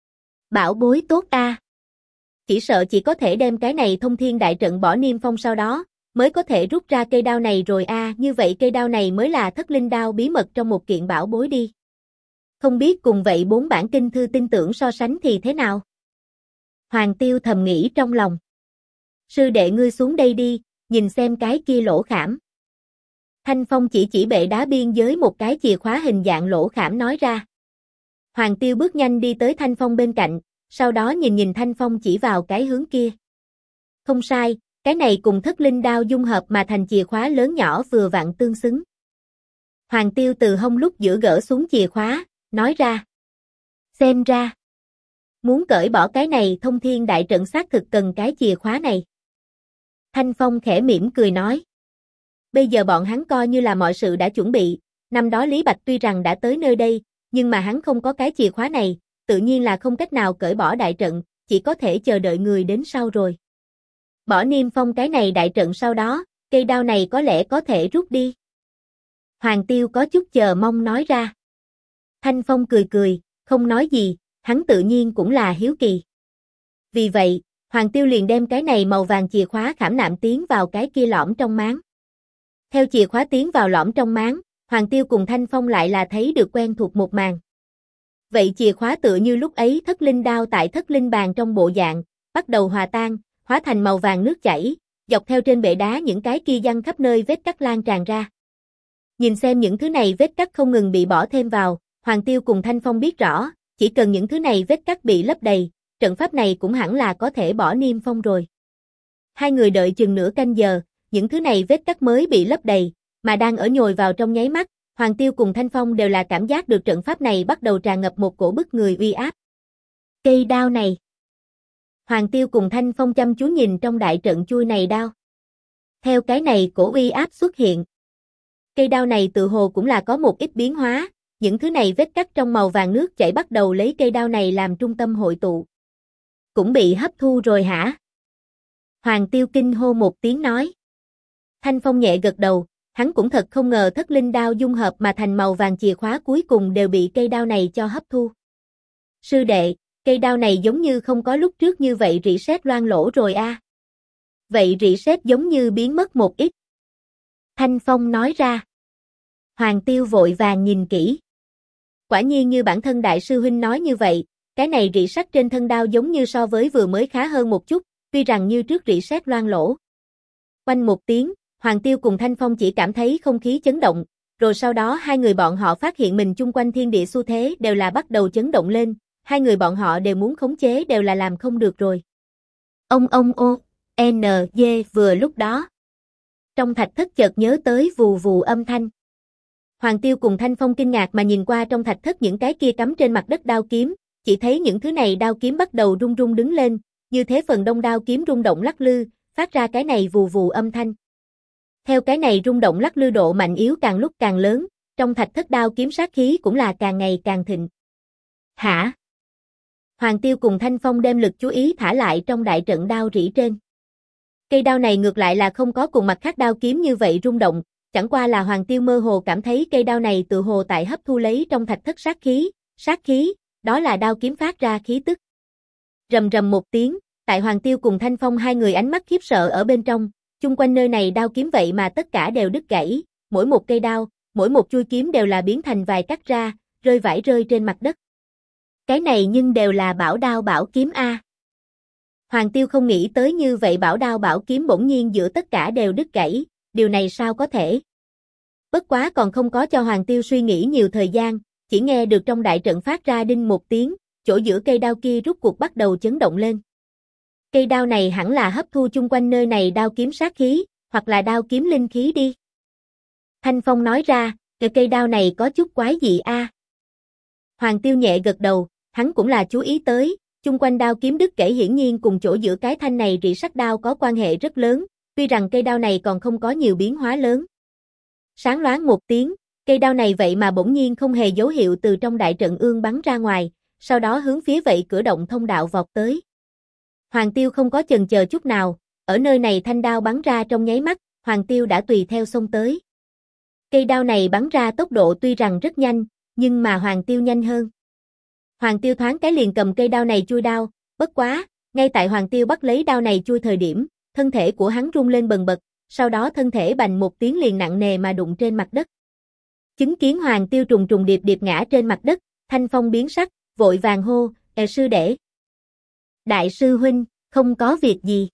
Bảo bối tốt a. Chỉ sợ chỉ có thể đem cái này thông thiên đại trận bỏ niêm phong sau đó, mới có thể rút ra cây đao này rồi a, như vậy cây đao này mới là thất linh đao bí mật trong một kiện bảo bối đi. Không biết cùng vậy 4 bản kinh thư tin tưởng so sánh thì thế nào? Hoàng Tiêu thầm nghĩ trong lòng. Sư đệ ngươi xuống đây đi, nhìn xem cái kia lỗ khảm. Thanh Phong chỉ bệ đá biên giới một cái chìa khóa hình dạng lỗ khảm nói ra. Hoàng Tiêu bước nhanh đi tới Thanh Phong bên cạnh, sau đó nhìn Thanh Phong chỉ vào cái hướng kia. Không sai, cái này cùng thất linh đao dung hợp mà thành chìa khóa lớn nhỏ vừa vặn tương xứng. Hoàng Tiêu từ hông lúc giữa gỡ xuống chìa khóa, nói ra. Xem ra, muốn cởi bỏ cái này thông thiên đại trận xác thực cần cái chìa khóa này. Thanh Phong khẽ mỉm cười nói. Bây giờ bọn hắn coi như là mọi sự đã chuẩn bị, năm đó Lý Bạch tuy rằng đã tới nơi đây, nhưng mà hắn không có cái chìa khóa này, tự nhiên là không cách nào cởi bỏ đại trận, chỉ có thể chờ đợi người đến sau rồi. Bỏ niêm phong cái này đại trận sau đó, cây đao này có lẽ có thể rút đi. Hoàng Tiêu có chút chờ mong nói ra. Thanh Phong cười, không nói gì, hắn tự nhiên cũng là hiếu kỳ. Vì vậy, Hoàng Tiêu liền đem cái này màu vàng chìa khóa khảm nạm tiến vào cái kia lõm trong máng. Theo chìa khóa tiến vào lõm trong máng, Hoàng Tiêu cùng Thanh Phong lại là thấy được quen thuộc một màn. Vậy chìa khóa tựa như lúc ấy thất linh đao tại thất linh bàn trong bộ dạng, bắt đầu hòa tan, hóa thành màu vàng nước chảy, dọc theo trên bệ đá những cái kia văng khắp nơi vết cắt lan tràn ra. Nhìn xem những thứ này vết cắt không ngừng bị bỏ thêm vào, Hoàng Tiêu cùng Thanh Phong biết rõ, chỉ cần những thứ này vết cắt bị lấp đầy, trận pháp này cũng hẳn là có thể bỏ niêm phong rồi. Hai người đợi chừng nửa canh giờ, những thứ này vết cắt mới bị lấp đầy, mà đang ở nhồi vào trong nháy mắt, Hoàng Tiêu cùng Thanh Phong đều là cảm giác được trận pháp này bắt đầu tràn ngập một cổ bức người uy áp. Cây đao này. Hoàng Tiêu cùng Thanh Phong chăm chú nhìn trong đại trận chuôi này đao. Theo cái này cổ uy áp xuất hiện. Cây đao này tự hồ cũng là có một ít biến hóa, những thứ này vết cắt trong màu vàng nước chảy bắt đầu lấy cây đao này làm trung tâm hội tụ. Cũng bị hấp thu rồi hả? Hoàng Tiêu kinh hô một tiếng nói. Thanh Phong nhẹ gật đầu, hắn cũng thật không ngờ thất linh đao dung hợp mà thành màu vàng chìa khóa cuối cùng đều bị cây đao này cho hấp thu. Sư đệ, cây đao này giống như không có lúc trước như vậy rỉ sét loang lỗ rồi a. Vậy rỉ sét giống như biến mất một ít. Thanh Phong nói ra. Hoàng Tiêu vội vàng nhìn kỹ. Quả nhiên như bản thân đại sư huynh nói như vậy, cái này rỉ sắt trên thân đao giống như so với vừa mới khá hơn một chút, tuy rằng như trước rỉ sét loang lỗ. Quanh một tiếng, Hoàng Tiêu cùng Thanh Phong chỉ cảm thấy không khí chấn động, rồi sau đó hai người bọn họ phát hiện mình chung quanh thiên địa xu thế đều là bắt đầu chấn động lên, hai người bọn họ đều muốn khống chế đều là làm không được rồi. Ông ô, NG vừa lúc đó. Trong thạch thất chợt nhớ tới vù vù âm thanh. Hoàng Tiêu cùng Thanh Phong kinh ngạc mà nhìn qua trong thạch thất những cái kia cắm trên mặt đất đao kiếm, chỉ thấy những thứ này đao kiếm bắt đầu rung rung đứng lên, như thế phần đông đao kiếm rung động lắc lư, phát ra cái này vù vù âm thanh. Theo cái này rung động lắc lư độ mạnh yếu càng lúc càng lớn, trong thạch thất đao kiếm sát khí cũng là càng ngày càng thịnh. Hả? Hoàng Tiêu cùng Thanh Phong đem lực chú ý thả lại trong đại trận đao rỉ trên. Cây đao này ngược lại là không có cùng mặt khác đao kiếm như vậy rung động, chẳng qua là Hoàng Tiêu mơ hồ cảm thấy cây đao này tự hồ tại hấp thu lấy trong thạch thất sát khí, đó là đao kiếm phát ra khí tức. Rầm rầm một tiếng, tại Hoàng Tiêu cùng Thanh Phong hai người ánh mắt khiếp sợ ở bên trong, chung quanh nơi này đao kiếm vậy mà tất cả đều đứt gãy, mỗi một cây đao, mỗi một chuôi kiếm đều là biến thành vài cắt ra, rơi trên mặt đất. Cái này nhưng đều là bảo đao bảo kiếm a. Hoàng Tiêu không nghĩ tới như vậy bảo đao bảo kiếm bỗng nhiên giữa tất cả đều đứt gãy, điều này sao có thể? Bất quá còn không có cho Hoàng Tiêu suy nghĩ nhiều thời gian, chỉ nghe được trong đại trận phát ra đinh một tiếng, chỗ giữa cây đao kia rút cuộc bắt đầu chấn động lên. Cây đao này hẳn là hấp thu chung quanh nơi này đao kiếm sát khí, hoặc là đao kiếm linh khí đi. Thanh Phong nói ra, cây đao này có chút quái dị a. Hoàng Tiêu nhẹ gật đầu, hắn cũng là chú ý tới, chung quanh đao kiếm đứt gãy hiển nhiên cùng chỗ giữa cái thanh này rỉ sắt đao có quan hệ rất lớn, tuy rằng cây đao này còn không có nhiều biến hóa lớn. Sáng loáng một tiếng, cây đao này vậy mà bỗng nhiên không hề dấu hiệu từ trong đại trận ương bắn ra ngoài, sau đó hướng phía vậy cửa động thông đạo vọt tới. Hoàng Tiêu không có chần chờ chút nào, ở nơi này thanh đao bắn ra trong nháy mắt, Hoàng Tiêu đã tùy theo xông tới. Cây đao này bắn ra tốc độ tuy rằng rất nhanh, nhưng mà Hoàng Tiêu nhanh hơn. Hoàng Tiêu thoáng cái liền cầm cây đao này chui đao, bất quá, ngay tại Hoàng Tiêu bắt lấy đao này chui thời điểm, thân thể của hắn rung lên bần bật, sau đó thân thể bành một tiếng liền nặng nề mà đụng trên mặt đất. Chứng kiến Hoàng Tiêu trùng trùng điệp điệp ngã trên mặt đất, Thanh Phong biến sắc, vội vàng hô, sư đệ. Đại sư huynh, không có việc gì.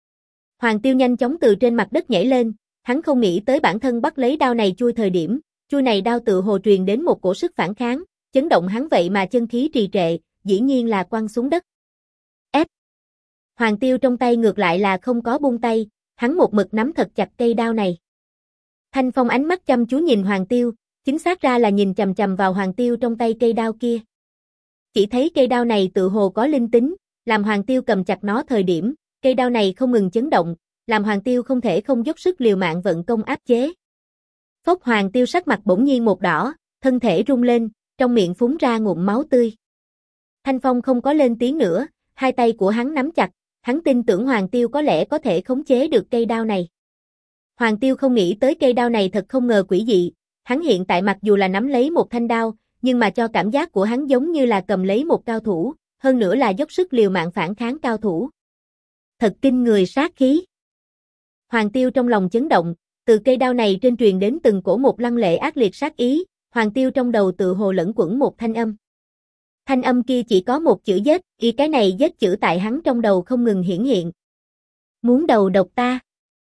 Hoàng Tiêu nhanh chóng từ trên mặt đất nhảy lên, hắn không nghĩ tới bản thân bắt lấy đao này chui thời điểm, chui này đao tự hồ truyền đến một cổ sức phản kháng, chấn động hắn vậy mà chân khí trì trệ, dĩ nhiên là quăng xuống đất. Ép. Hoàng Tiêu trong tay ngược lại là không có buông tay, hắn một mực nắm thật chặt cây đao này. Thanh Phong ánh mắt chăm chú nhìn Hoàng Tiêu, chính xác ra là nhìn chằm chằm vào Hoàng Tiêu trong tay cây đao kia. Chỉ thấy cây đao này tự hồ có linh tính, làm Hoàng Tiêu cầm chặt nó thời điểm, cây đao này không ngừng chấn động, làm Hoàng Tiêu không thể không dốc sức liều mạng vận công áp chế. Phốc, Hoàng Tiêu sắc mặt bỗng nhiên một đỏ, thân thể rung lên, trong miệng phúng ra ngụm máu tươi. Thanh Phong không có lên tiếng nữa, hai tay của hắn nắm chặt, hắn tin tưởng Hoàng Tiêu có lẽ có thể khống chế được cây đao này. Hoàng Tiêu không nghĩ tới cây đao này thật không ngờ quỷ dị, hắn hiện tại mặc dù là nắm lấy một thanh đao, nhưng mà cho cảm giác của hắn giống như là cầm lấy một cao thủ, hơn nữa là dốc sức liều mạng phản kháng cao thủ. Thật kinh người sát khí. Hoàng Tiêu trong lòng chấn động, từ cây đao này trên truyền đến từng cổ một lăng lệ ác liệt sát ý, Hoàng Tiêu trong đầu tự hồ lẫn quẩn một thanh âm. Thanh âm kia chỉ có một chữ giết, cái này giết chữ tại hắn trong đầu không ngừng hiển hiện. Muốn đầu độc ta.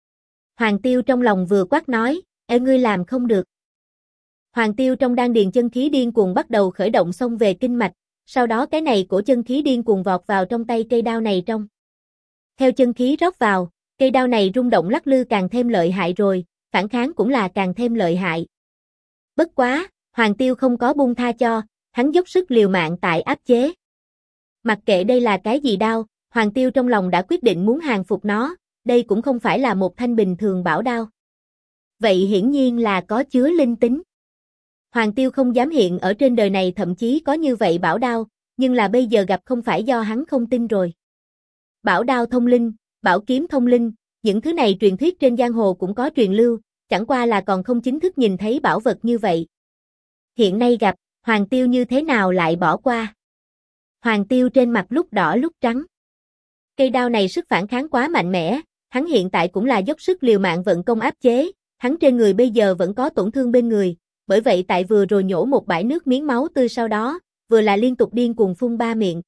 Hoàng Tiêu trong lòng vừa quát nói, ngươi làm không được. Hoàng Tiêu trong đan điền chân khí điên cuồng bắt đầu khởi động xông về kinh mạch, sau đó cái này cổ chân khí điên cuồng vọt vào trong tay cây đao này trong. Theo chân khí rót vào, cây đao này rung động lắc lư càng thêm lợi hại rồi, phản kháng cũng là càng thêm lợi hại. Bất quá, Hoàng Tiêu không có buông tha cho, hắn dốc sức liều mạng tại áp chế. Mặc kệ đây là cái gì đao, Hoàng Tiêu trong lòng đã quyết định muốn hàng phục nó, đây cũng không phải là một thanh bình thường bảo đao. Vậy hiển nhiên là có chứa linh tính. Hoàng Tiêu không dám hiện ở trên đời này thậm chí có như vậy bảo đao, nhưng là bây giờ gặp không phải do hắn không tin rồi. Bảo đao thông linh, bảo kiếm thông linh, những thứ này truyền thuyết trên giang hồ cũng có truyền lưu, chẳng qua là còn không chính thức nhìn thấy bảo vật như vậy. Hiện nay gặp, Hoàng Tiêu như thế nào lại bỏ qua. Hoàng Tiêu trên mặt lúc đỏ lúc trắng. Cây đao này sức phản kháng quá mạnh mẽ, hắn hiện tại cũng là dốc sức liều mạng vận công áp chế, hắn trên người bây giờ vẫn có tổn thương bên người, bởi vậy tại vừa rồi nhổ một bãi nước miếng máu tươi sau đó, vừa là liên tục điên cuồng phun ba miệng.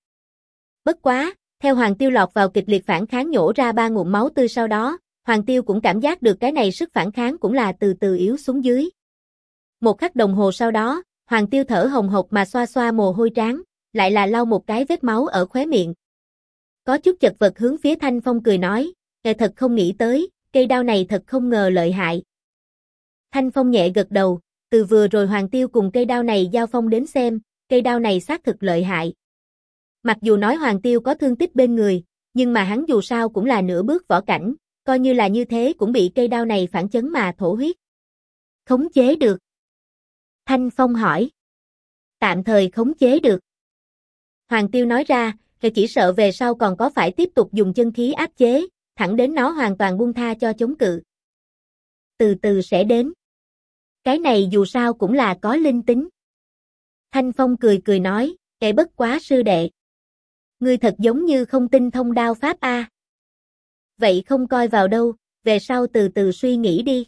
Bất quá, theo Hoàng Tiêu lọt vào kịch liệt phản kháng nhổ ra ba ngụm máu tươi sau đó, Hoàng Tiêu cũng cảm giác được cái này sức phản kháng cũng là từ từ yếu xuống dưới. Một khắc đồng hồ sau đó, Hoàng Tiêu thở hồng hộc mà xoa xoa mồ hôi trán, lại là lau một cái vết máu ở khóe miệng. Có chút chật vật hướng phía Thanh Phong cười nói, thật không nghĩ tới, cây đao này thật không ngờ lợi hại. Thanh Phong nhẹ gật đầu, từ vừa rồi Hoàng Tiêu cùng cây đao này giao phong đến xem, cây đao này xác thực lợi hại. Mặc dù nói Hoàng Tiêu có thương tích bên người, nhưng mà hắn dù sao cũng là nửa bước võ cảnh, coi như là như thế cũng bị cây đao này phản chấn mà thổ huyết. Khống chế được. Thanh Phong hỏi. Tạm thời khống chế được. Hoàng Tiêu nói ra, chỉ sợ về sau còn có phải tiếp tục dùng chân khí áp chế, thẳng đến nó hoàn toàn buông tha cho chống cự. Từ từ sẽ đến. Cái này dù sao cũng là có linh tính. Thanh Phong cười cười nói, bất quá sư đệ. Ngươi thật giống như không tin thông đao pháp a. Vậy không coi vào đâu, về sau từ từ suy nghĩ đi.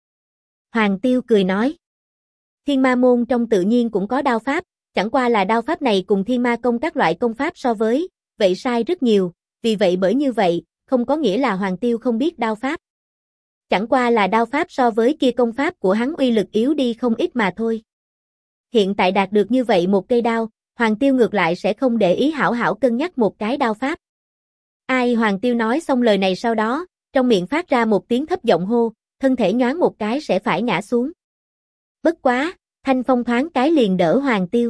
Hoàng Tiêu cười nói. Thiên Ma môn trong tự nhiên cũng có đao pháp, chẳng qua là đao pháp này cùng thiên ma công các loại công pháp so với, vậy sai rất nhiều, vì vậy bởi như vậy, không có nghĩa là Hoàng Tiêu không biết đao pháp. Chẳng qua là đao pháp so với kia công pháp của hắn uy lực yếu đi không ít mà thôi. Hiện tại đạt được như vậy một cây đao, Hoàng Tiêu ngược lại sẽ không để ý hảo hảo cân nhắc một cái đao pháp. Ai Hoàng Tiêu nói xong lời này sau đó, trong miệng phát ra một tiếng thấp giọng hô, thân thể nhoáng một cái sẽ phải ngã xuống. Bất quá, Thanh Phong thoáng cái liền đỡ Hoàng Tiêu.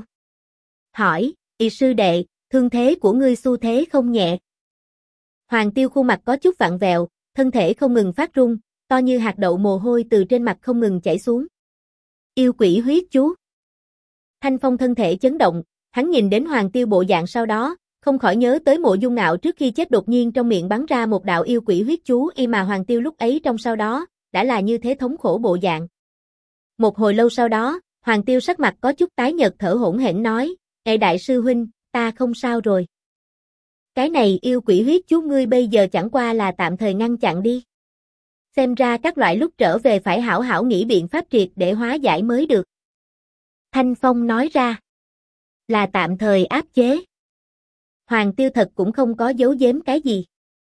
Hỏi, sư đệ, thương thế của ngươi xu thế không nhẹ. Hoàng Tiêu khuôn mặt có chút vặn vẹo, thân thể không ngừng phát run, to như hạt đậu mồ hôi từ trên mặt không ngừng chảy xuống. Yêu quỷ huyết chú. Thanh Phong thân thể chấn động, hắn nhìn đến Hoàng Tiêu bộ dạng sau đó, không khỏi nhớ tới Mộ Dung Ngạo trước khi chết đột nhiên trong miệng bắn ra một đạo yêu quỷ huyết chú y mà Hoàng Tiêu lúc ấy trong sau đó, đã là như thế thống khổ bộ dạng. Một hồi lâu sau đó, Hoàng Tiêu sắc mặt có chút tái nhợt thở hổn hển nói, đại sư huynh, ta không sao rồi. Cái này yêu quỷ huyết chú ngươi bây giờ chẳng qua là tạm thời ngăn chặn đi. Xem ra các loại lúc trở về phải hảo hảo nghĩ biện pháp triệt để hóa giải mới được. Thanh Phong nói ra, là tạm thời áp chế. Hoàng Tiêu thật cũng không có giấu giếm cái gì.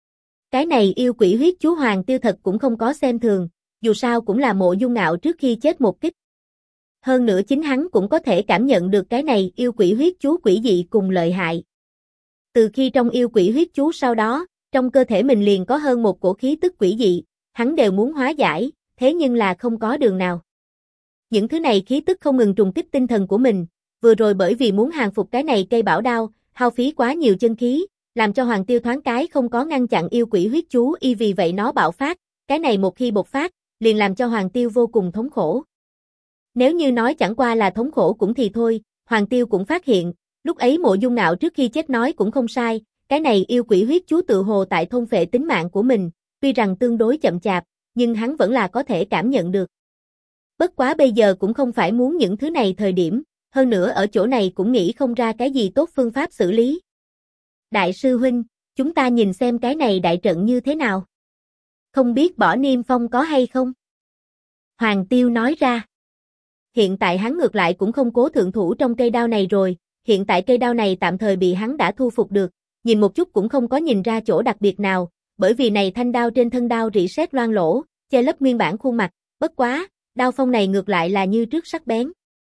Cái này yêu quỷ huyết chú Hoàng Tiêu thật cũng không có xem thường, dù sao cũng là Mộ Dung Ngạo trước khi chết một kích. Hơn nữa chính hắn cũng có thể cảm nhận được cái này yêu quỷ huyết chú quỷ dị cùng lợi hại. Từ khi trong yêu quỷ huyết chú sau đó, trong cơ thể mình liền có hơn một cổ khí tức quỷ dị, hắn đều muốn hóa giải, thế nhưng là không có đường nào. Những thứ này khí tức không ngừng trùng kích tinh thần của mình, vừa rồi bởi vì muốn hàng phục cái này cây bảo đao, hao phí quá nhiều chân khí, làm cho Hoàng Tiêu thoáng cái không có ngăn chặn yêu quỷ huyết chú y vì vậy nó bạo phát, cái này một khi bộc phát, liền làm cho Hoàng Tiêu vô cùng thống khổ. Nếu như nói chẳng qua là thống khổ cũng thì thôi, Hoàng Tiêu cũng phát hiện, lúc ấy Mộ Dung Ngạo trước khi chết nói cũng không sai, cái này yêu quỷ huyết chú tự hồ tại thôn phệ tính mạng của mình, tuy rằng tương đối chậm chạp, nhưng hắn vẫn là có thể cảm nhận được. Bất quá bây giờ cũng không phải muốn những thứ này thời điểm, hơn nữa ở chỗ này cũng nghĩ không ra cái gì tốt phương pháp xử lý. Đại sư huynh, chúng ta nhìn xem cái này đại trận như thế nào. Không biết bỏ niêm phong có hay không? Hoàng Tiêu nói ra. Hiện tại hắn ngược lại cũng không cố thượng thủ trong cây đao này rồi, hiện tại cây đao này tạm thời bị hắn đã thu phục được, nhìn một chút cũng không có nhìn ra chỗ đặc biệt nào, bởi vì này thanh đao trên thân đao rỉ sét loang lỗ, che lấp nguyên bản khuôn mặt, bất quá, đao phong này ngược lại là như trước sắc bén.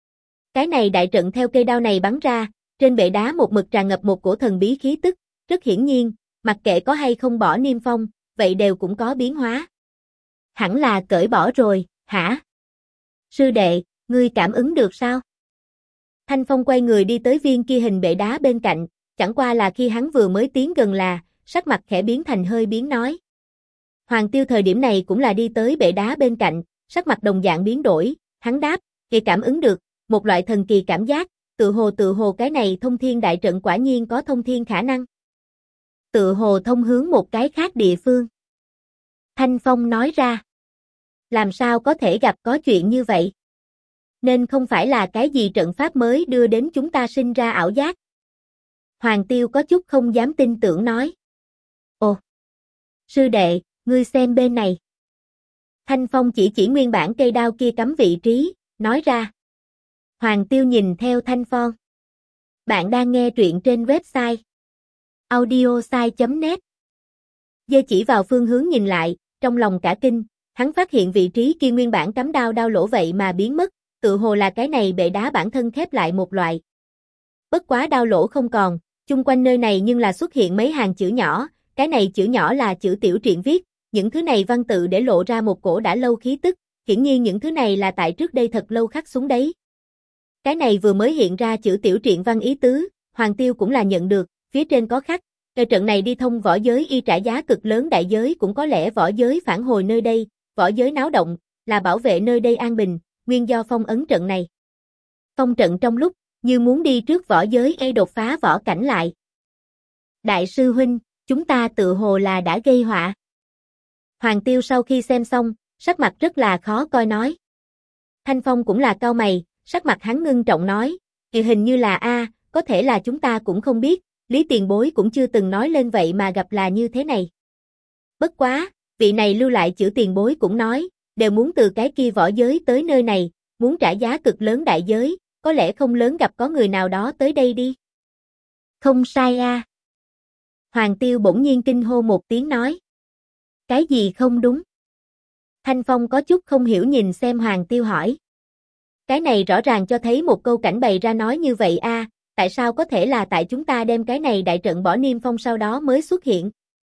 Cái này đại trận theo cây đao này bắn ra, trên bệ đá một mực tràn ngập một cổ thần bí khí tức, rất hiển nhiên, mặc kệ có hay không bỏ niêm phong, vậy đều cũng có biến hóa. Hẳn là cởi bỏ rồi, hả? Sư đệ, ngươi cảm ứng được sao? Thanh Phong quay người đi tới viên kia hình bệ đá bên cạnh, chẳng qua là khi hắn vừa mới tiến gần là, sắc mặt khẽ biến thành hơi biến nói. Hoàng Tiêu thời điểm này cũng là đi tới bệ đá bên cạnh, sắc mặt đồng dạng biến đổi, hắn đáp, kỳ cảm ứng được, một loại thần kỳ cảm giác, tự hồ cái này thông thiên đại trận quả nhiên có thông thiên khả năng. Tự hồ thông hướng một cái khác địa phương. Thanh Phong nói ra. Làm sao có thể gặp có chuyện như vậy? Nên không phải là cái gì trận pháp mới đưa đến chúng ta sinh ra ảo giác. Hoàng Tiêu có chút không dám tin tưởng nói. Ồ! Sư đệ, ngươi xem bên này. Thanh Phong chỉ nguyên bản cây đao kia cắm vị trí, nói ra. Hoàng Tiêu nhìn theo Thanh Phong. Bạn đang nghe truyện trên website audiosai.net. Giơ chỉ vào phương hướng nhìn lại, trong lòng cả kinh, hắn phát hiện vị trí kia nguyên bản cắm đao lỗ vậy mà biến mất, tự hồ là cái này bệ đá bản thân khép lại một loại. Bất quá đao lỗ không còn, chung quanh nơi này nhưng là xuất hiện mấy hàng chữ nhỏ, cái này chữ nhỏ là chữ Tiểu Truyện viết, những thứ này văn tự để lộ ra một cổ đã lâu khí tức, hiển nhiên những thứ này là tại trước đây thật lâu khắc xuống đấy. Cái này vừa mới hiện ra chữ Tiểu Truyện văn ý tứ, Hoàng Tiêu cũng là nhận được, phía trên có khắc, cái trận này đi thông võ giới y trả giá cực lớn đại giới cũng có lẽ võ giới phản hồi nơi đây, võ giới náo động, là bảo vệ nơi đây an bình, nguyên do phong ấn trận này. Phong trận trong lúc, như muốn đi trước võ giới y đột phá võ cảnh lại. Đại sư huynh, chúng ta tự hồ là đã gây họa. Hoàng Tiêu sau khi xem xong, sắc mặt rất là khó coi nói. Thanh Phong cũng là cau mày, sắc mặt hắn ngưng trọng nói, hình như là có thể là chúng ta cũng không biết, Lý tiền bối cũng chưa từng nói lên vậy mà gặp là như thế này. Bất quá, vị này lưu lại chữ tiền bối cũng nói, đều muốn từ cái kia võ giới tới nơi này, muốn trả giá cực lớn đại giới, có lẽ không lớn gặp có người nào đó tới đây đi. Không sai a. Hoàng Tiêu bỗng nhiên kinh hô một tiếng nói. Cái gì không đúng? Thanh Phong có chút không hiểu nhìn xem Hoàng Tiêu hỏi. Cái này rõ ràng cho thấy một câu cảnh bày ra nói như vậy tại sao có thể là tại chúng ta đem cái này đại trận bỏ niêm phong sau đó mới xuất hiện?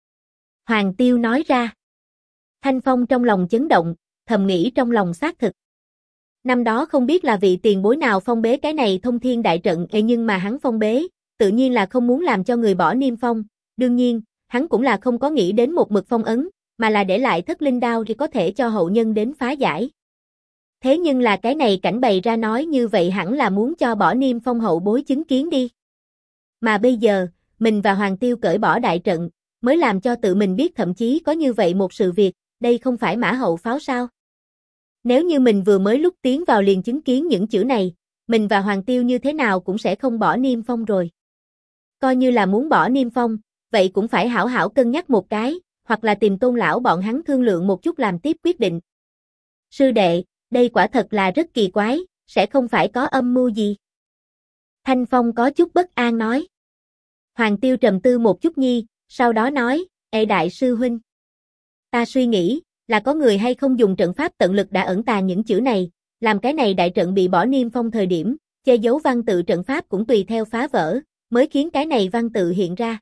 Hoàng Tiêu nói ra. Thanh Phong trong lòng chấn động, thầm nghĩ trong lòng xác thực. Năm đó không biết là vị tiền bối nào phong bế cái này thông thiên đại trận nhưng mà hắn phong bế, tự nhiên là không muốn làm cho người bỏ niêm phong, đương nhiên, hắn cũng là không có nghĩ đến một mực phong ấn, mà là để lại thất linh đao thì có thể cho hậu nhân đến phá giải. Thế nhưng là cái này cảnh bày ra nói như vậy hẳn là muốn cho bỏ niêm phong hậu bối chứng kiến đi. Mà bây giờ, mình và Hoàng Tiêu cởi bỏ đại trận, mới làm cho tự mình biết thậm chí có như vậy một sự việc, đây không phải mã hậu pháo sao? Nếu như mình vừa mới lúc tiến vào liền chứng kiến những chữ này, mình và Hoàng Tiêu như thế nào cũng sẽ không bỏ niêm phong rồi. Coi như là muốn bỏ niêm phong, vậy cũng phải hảo hảo cân nhắc một cái, hoặc là tìm Tôn lão bọn hắn thương lượng một chút làm tiếp quyết định. Sư đệ, đây quả thật là rất kỳ quái, sẽ không phải có âm mưu gì. Thanh Phong có chút bất an nói. Hoàng Tiêu trầm tư một chút nhi, sau đó nói, đại sư huynh. Ta suy nghĩ, là có người hay không dùng trận pháp tận lực đã ẩn tàng những chữ này, làm cái này đại trận bị bỏ niêm phong thời điểm, che giấu văn tự trận pháp cũng tùy theo phá vỡ, mới khiến cái này văn tự hiện ra.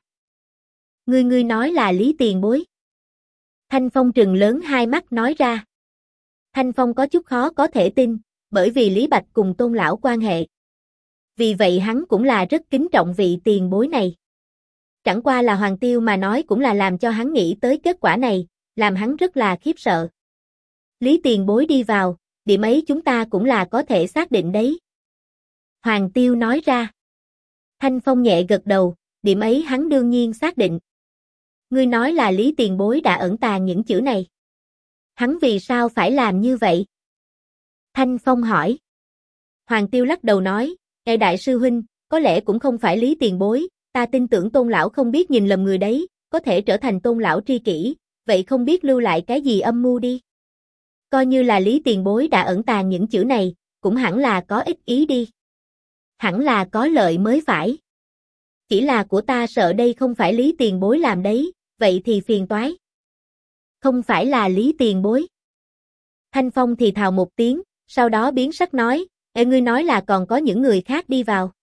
Ngươi nói là Lý tiền bối. Thanh Phong trừng lớn hai mắt nói ra. Thanh Phong có chút khó có thể tin, bởi vì Lý Bạch cùng Tôn lão quan hệ. Vì vậy hắn cũng là rất kính trọng vị tiền bối này. Chẳng qua là Hoàng Tiêu mà nói cũng là làm cho hắn nghĩ tới kết quả này, làm hắn rất là khiếp sợ. Lý tiền bối đi vào, điểm ấy chúng ta cũng là có thể xác định đấy. Hoàng Tiêu nói ra. Thanh Phong nhẹ gật đầu, điểm ấy hắn đương nhiên xác định. Ngươi nói là Lý tiền bối đã ẩn tàng những chữ này. Hắn vì sao phải làm như vậy? Thanh Phong hỏi. Hoàng Tiêu lắc đầu nói, đại sư huynh, có lẽ cũng không phải Lý tiền bối, ta tin tưởng Tôn lão không biết nhìn lầm người đấy, có thể trở thành Tôn lão tri kỷ, vậy không biết lưu lại cái gì âm mưu đi. Coi như là Lý tiền bối đã ẩn tàng những chữ này, cũng hẳn là có ích ý đi. Hẳn là có lợi mới phải. Chỉ là của ta sợ đây không phải Lý tiền bối làm đấy, vậy thì phiền toái. Không phải là Lý tiền bối. Thanh Phong thì thào một tiếng, sau đó biến sắc nói, ngươi nói là còn có những người khác đi vào.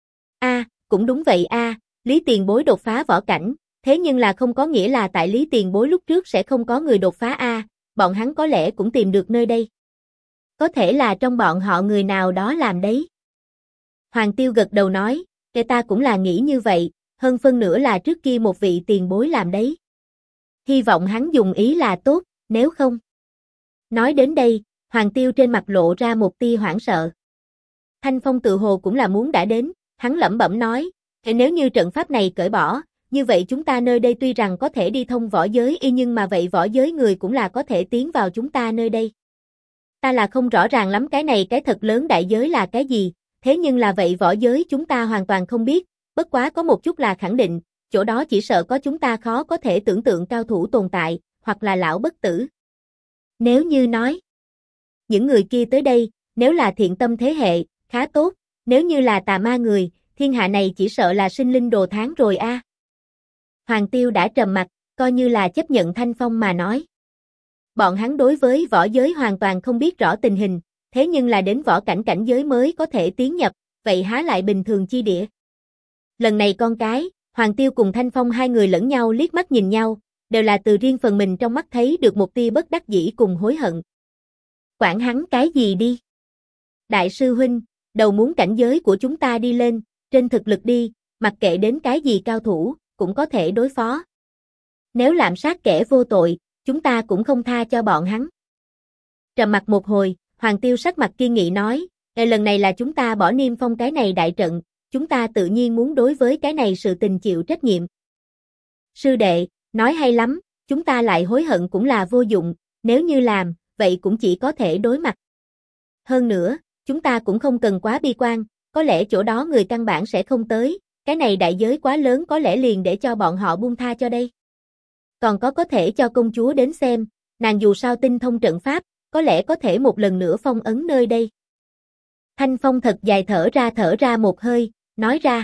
Cũng đúng vậy Lý tiền bối đột phá võ cảnh, thế nhưng là không có nghĩa là tại Lý tiền bối lúc trước sẽ không có người đột phá bọn hắn có lẽ cũng tìm được nơi đây. Có thể là trong bọn họ người nào đó làm đấy. Hoàng Tiêu gật đầu nói, ta cũng là nghĩ như vậy, hơn phân nửa là trước kia một vị tiền bối làm đấy. Hy vọng hắn dùng ý là tốt, nếu không. Nói đến đây, Hoàng Tiêu trên mặt lộ ra một tia hoảng sợ. Thanh Phong tự hồ cũng là muốn đã đến, hắn lẩm bẩm nói, nếu như trận pháp này cởi bỏ, như vậy chúng ta nơi đây tuy rằng có thể đi thông võ giới nhưng mà vậy võ giới người cũng là có thể tiến vào chúng ta nơi đây. Ta là không rõ ràng lắm cái này cái thật lớn đại giới là cái gì, thế nhưng là vậy võ giới chúng ta hoàn toàn không biết, bất quá có một chút là khẳng định, chỗ đó chỉ sợ có chúng ta khó có thể tưởng tượng cao thủ tồn tại, hoặc là lão bất tử. Nếu như nói, những người kia tới đây, nếu là thiện tâm thế hệ, khá tốt, nếu như là tà ma người, thiên hạ này chỉ sợ là sinh linh đồ tháng rồi Hoàng Tiêu đã trầm mặt, coi như là chấp nhận Thanh Phong mà nói. Bọn hắn đối với võ giới hoàn toàn không biết rõ tình hình, thế nhưng là đến võ cảnh cảnh giới mới có thể tiến nhập, vậy há lại bình thường chi địa. Lần này con cái, Hoàng Tiêu cùng Thanh Phong hai người lẫn nhau liếc mắt nhìn nhau, đều là từ riêng phần mình trong mắt thấy được một tia bất đắc dĩ cùng hối hận. Quản hắn cái gì đi? Đại sư huynh, đầu muốn cảnh giới của chúng ta đi lên, trên thực lực đi, mặc kệ đến cái gì cao thủ, cũng có thể đối phó. Nếu lạm sát kẻ vô tội, chúng ta cũng không tha cho bọn hắn. Trầm mặt một hồi, Hoàng Tiêu sắc mặt kiên nghị nói, lần này là chúng ta bỏ niêm phong cái này đại trận, chúng ta tự nhiên muốn đối với cái này sự tình chịu trách nhiệm. Sư đệ, nói hay lắm, chúng ta lại hối hận cũng là vô dụng, nếu như làm, vậy cũng chỉ có thể đối mặt. Hơn nữa, chúng ta cũng không cần quá bi quan, có lẽ chỗ đó người căn bản sẽ không tới, cái này đại giới quá lớn có lẽ liền để cho bọn họ buông tha cho đây. Còn có thể cho công chúa đến xem, nàng dù sao tinh thông trận pháp, có lẽ có thể một lần nữa phong ấn nơi đây. Thanh Phong thật dài thở ra một hơi, nói ra.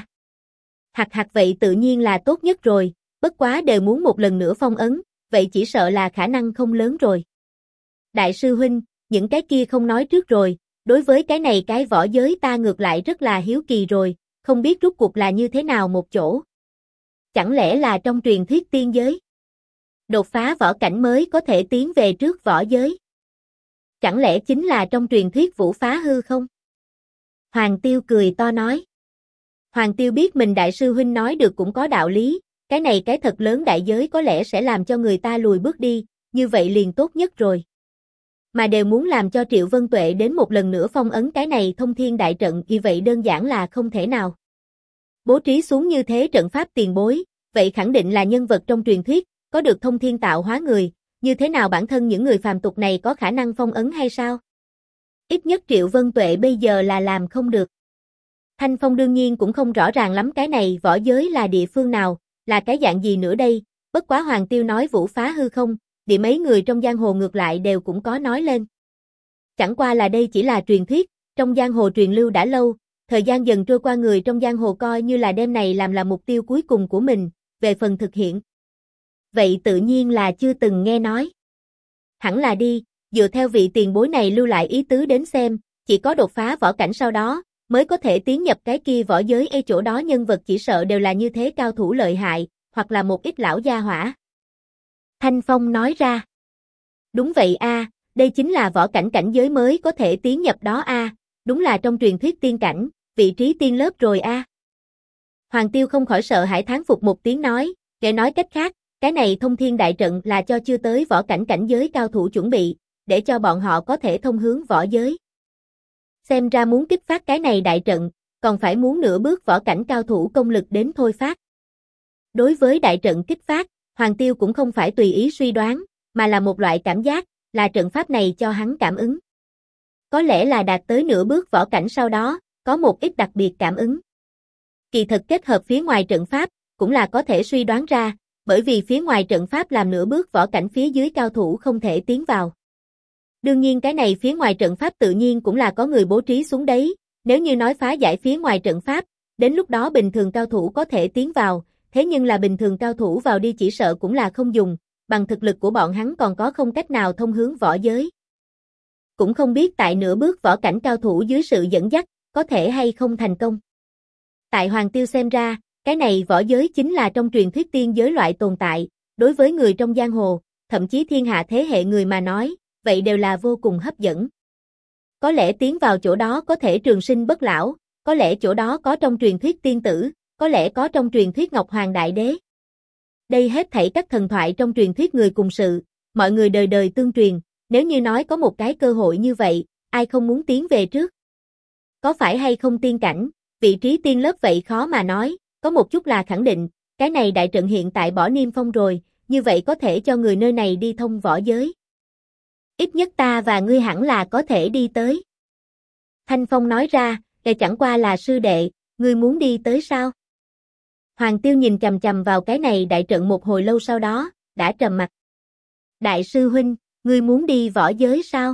Hạc vậy tự nhiên là tốt nhất rồi, bất quá đều muốn một lần nữa phong ấn, vậy chỉ sợ là khả năng không lớn rồi. Đại sư huynh, những cái kia không nói trước rồi, đối với cái này cái võ giới ta ngược lại rất là hiếu kỳ rồi, không biết rốt cuộc là như thế nào một chỗ. Chẳng lẽ là trong truyền thuyết tiên giới? Đột phá võ cảnh mới có thể tiến về trước võ giới. Chẳng lẽ chính là trong truyền thuyết vũ phá hư không? Hoàng Tiêu cười to nói. Hoàng Tiêu biết mình đại sư huynh nói được cũng có đạo lý, cái này cái thật lớn đại giới có lẽ sẽ làm cho người ta lùi bước đi, như vậy liền tốt nhất rồi. Mà đều muốn làm cho Triệu Vân Tuệ đến một lần nữa phong ấn cái này thông thiên đại trận như vậy đơn giản là không thể nào. Bố trí xuống như thế trận pháp tiền bối, vậy khẳng định là nhân vật trong truyền thuyết, có được thông thiên tạo hóa người, như thế nào bản thân những người phàm tục này có khả năng phong ấn hay sao? Ít nhất Triệu Vân Tuệ bây giờ là làm không được. Thanh Phong đương nhiên cũng không rõ ràng lắm cái này võ giới là địa phương nào, là cái dạng gì nữa đây, bất quá Hoàng Tiêu nói vũ phá hư không, thì mấy người trong giang hồ ngược lại đều cũng có nói lên. Chẳng qua là đây chỉ là truyền thuyết, trong giang hồ truyền lưu đã lâu, thời gian dần trôi qua người trong giang hồ coi như là đêm này làm là mục tiêu cuối cùng của mình, về phần thực hiện. Vậy tự nhiên là chưa từng nghe nói. Hẳn là đi, dựa theo vị tiền bối này lưu lại ý tứ đến xem, chỉ có đột phá võ cảnh sau đó, mới có thể tiến nhập cái kia võ giới chỗ đó nhân vật chỉ sợ đều là như thế cao thủ lợi hại, hoặc là một ít lão gia hỏa. Thanh Phong nói ra. Đúng vậy a, đây chính là võ cảnh cảnh giới mới có thể tiến nhập đó a, đúng là trong truyền thuyết tiên cảnh, vị trí tiên lớp rồi a. Hoàng Tiêu không khỏi sợ hãi thán phục một tiếng nói, kể nói cách khác, cái này thông thiên đại trận là cho chưa tới võ cảnh cảnh giới cao thủ chuẩn bị, để cho bọn họ có thể thông hướng võ giới. Xem ra muốn kích phát cái này đại trận, còn phải muốn nửa bước võ cảnh cao thủ công lực đến thôi phát. Đối với đại trận kích phát, Hoàng Tiêu cũng không phải tùy ý suy đoán, mà là một loại cảm giác, là trận pháp này cho hắn cảm ứng. Có lẽ là đạt tới nửa bước võ cảnh sau đó, có một ít đặc biệt cảm ứng. Kỳ thực kết hợp phía ngoài trận pháp, cũng là có thể suy đoán ra, bởi vì phía ngoài trận pháp làm nửa bước võ cảnh phía dưới cao thủ không thể tiến vào. Đương nhiên cái này phía ngoài trận pháp tự nhiên cũng là có người bố trí xuống đấy, nếu như nói phá giải phía ngoài trận pháp, đến lúc đó bình thường cao thủ có thể tiến vào, thế nhưng là bình thường cao thủ vào đi chỉ sợ cũng là không dùng, bằng thực lực của bọn hắn còn có không cách nào thông hướng võ giới. Cũng không biết tại nửa bước võ cảnh cao thủ dưới sự dẫn dắt, có thể hay không thành công. Tại Hoàng Tiêu xem ra, cái này võ giới chính là trong truyền thuyết tiên giới loại tồn tại, đối với người trong giang hồ, thậm chí thiên hạ thế hệ người mà nói, vậy đều là vô cùng hấp dẫn. Có lẽ tiến vào chỗ đó có thể trường sinh bất lão, có lẽ chỗ đó có trong truyền thuyết tiên tử, có lẽ có trong truyền thuyết Ngọc Hoàng Đại Đế. Đây hết thảy các thần thoại trong truyền thuyết người cùng sự, mọi người đời đời tương truyền, nếu như nói có một cái cơ hội như vậy, ai không muốn tiến về trước? Có phải hay không tiên cảnh, vị trí tiên lớp vậy khó mà nói, có một chút là khẳng định, cái này đại trận hiện tại bỏ niêm phong rồi, như vậy có thể cho người nơi này đi thông võ giới. Ít nhất ta và ngươi hẳn là có thể đi tới. Thanh Phong nói ra, chẳng qua là sư đệ, ngươi muốn đi tới sao? Hoàng Tiêu nhìn chằm chằm vào cái này đại trận một hồi lâu sau đó, đã trầm mặt. Đại sư huynh, ngươi muốn đi võ giới sao?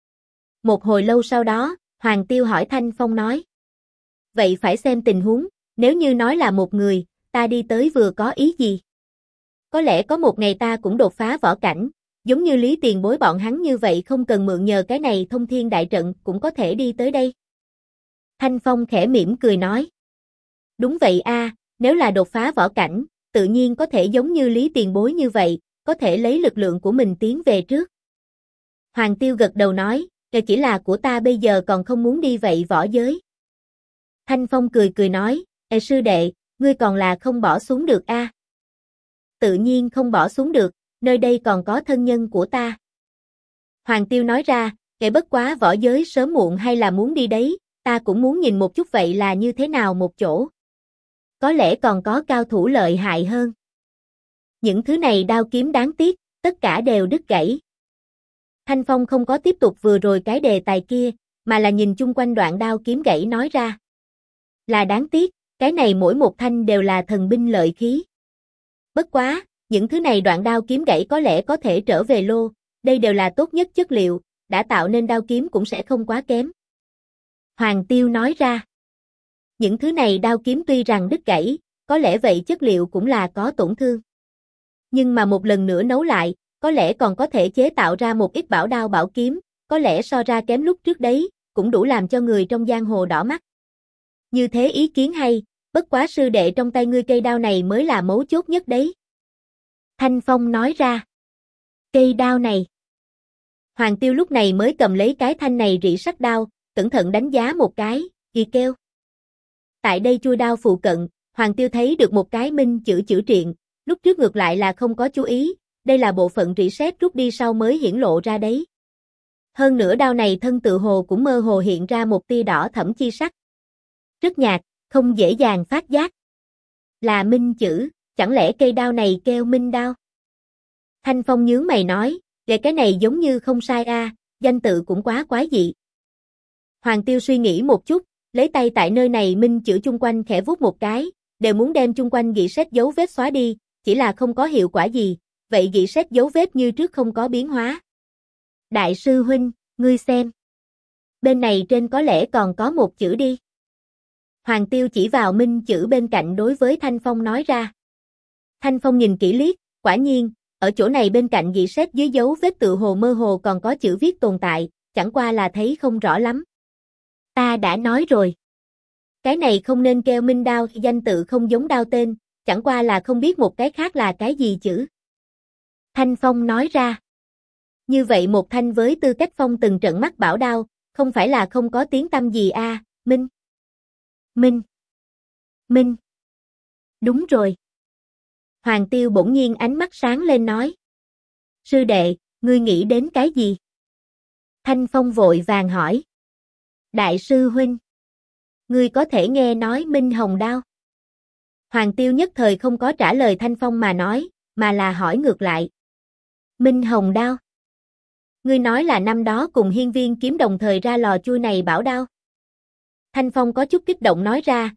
Một hồi lâu sau đó, Hoàng Tiêu hỏi Thanh Phong nói. Vậy phải xem tình huống, nếu như nói là một người, ta đi tới vừa có ý gì? Có lẽ có một ngày ta cũng đột phá võ cảnh, giống như Lý Tiền Bối bọn hắn như vậy không cần mượn nhờ cái này thông thiên đại trận cũng có thể đi tới đây. Thanh Phong khẽ mỉm cười nói. Đúng vậy a, nếu là đột phá võ cảnh, tự nhiên có thể giống như Lý Tiền Bối như vậy, có thể lấy lực lượng của mình tiến về trước. Hoàng Tiêu gật đầu nói, chỉ là của ta bây giờ còn không muốn đi vậy võ giới. Thanh Phong cười cười nói, sư đệ, ngươi còn là không bỏ xuống được a. Tự nhiên không bỏ xuống được, nơi đây còn có thân nhân của ta. Hoàng Tiêu nói ra, bất quá võ giới sớm muộn hay là muốn đi đấy, ta cũng muốn nhìn một chút vậy là như thế nào một chỗ. Có lẽ còn có cao thủ lợi hại hơn. Những thứ này đao kiếm đáng tiếc, tất cả đều đứt gãy. Thanh Phong không có tiếp tục vừa rồi cái đề tài kia, mà là nhìn chung quanh đoạn đao kiếm gãy nói ra. Là đáng tiếc, cái này mỗi một thanh đều là thần binh lợi khí. Bất quá, những thứ này đoạn đao kiếm gãy có lẽ có thể trở về lô, đây đều là tốt nhất chất liệu, đã tạo nên đao kiếm cũng sẽ không quá kém. Hoàng Tiêu nói ra. Những thứ này đao kiếm tuy rằng đứt gãy, có lẽ vậy chất liệu cũng là có tổn thương. Nhưng mà một lần nữa nấu lại, có lẽ còn có thể chế tạo ra một ít bảo đao bảo kiếm, có lẽ so ra kém lúc trước đấy, cũng đủ làm cho người trong giang hồ đỏ mắt. Như thế ý kiến hay, bất quá sư đệ trong tay ngươi cây đao này mới là mấu chốt nhất đấy. Thanh Phong nói ra. Cây đao này. Hoàng Tiêu lúc này mới cầm lấy cái thanh này rỉ sắt đao, cẩn thận đánh giá một cái, ghi kêu. Tại đây chui đao phụ cận, Hoàng Tiêu thấy được một cái minh chữ triện, lúc trước ngược lại là không có chú ý, đây là bộ phận rỉ sét rút đi sau mới hiển lộ ra đấy. Hơn nữa đao này thân tự hồ cũng mơ hồ hiện ra một tia đỏ thẫm chi sắc. Rất nhạt, không dễ dàng phát giác. Là minh chữ, chẳng lẽ cây đao này kêu minh đao? Thanh Phong nhướng mày nói, về cái này giống như không sai a, danh tự cũng quá quái dị. Hoàng Tiêu suy nghĩ một chút, lấy tay tại nơi này minh chữ chung quanh khẽ vuốt một cái, đều muốn đem chung quanh gỉ sét dấu vết xóa đi, chỉ là không có hiệu quả gì, vậy gỉ sét dấu vết như trước không có biến hóa. Đại sư huynh, ngươi xem. Bên này trên có lẽ còn có một chữ đi. Hoàng Tiêu chỉ vào minh chữ bên cạnh đối với Thanh Phong nói ra. Thanh Phong nhìn kỹ liếc, quả nhiên, ở chỗ này bên cạnh gỉ sét dưới dấu vết tự hồ mơ hồ còn có chữ viết tồn tại, chẳng qua là thấy không rõ lắm. Ta đã nói rồi. Cái này không nên kêu minh đao, danh tự không giống đao tên, chẳng qua là không biết một cái khác là cái gì chữ. Thanh Phong nói ra. Như vậy một thanh với tư cách Phong từng trận mắt bảo đao, không phải là không có tiếng tăm gì a, Minh. Minh. Minh. Đúng rồi. Hoàng Tiêu bỗng nhiên ánh mắt sáng lên nói. Sư đệ, ngươi nghĩ đến cái gì? Thanh Phong vội vàng hỏi. Đại sư huynh. Ngươi có thể nghe nói Minh Hồng đao? Hoàng Tiêu nhất thời không có trả lời Thanh Phong mà nói, mà là hỏi ngược lại. Minh Hồng đao? Ngươi nói là năm đó cùng Hiên Viên kiếm đồng thời ra lò chui này bảo đao? Thanh Phong có chút kích động nói ra,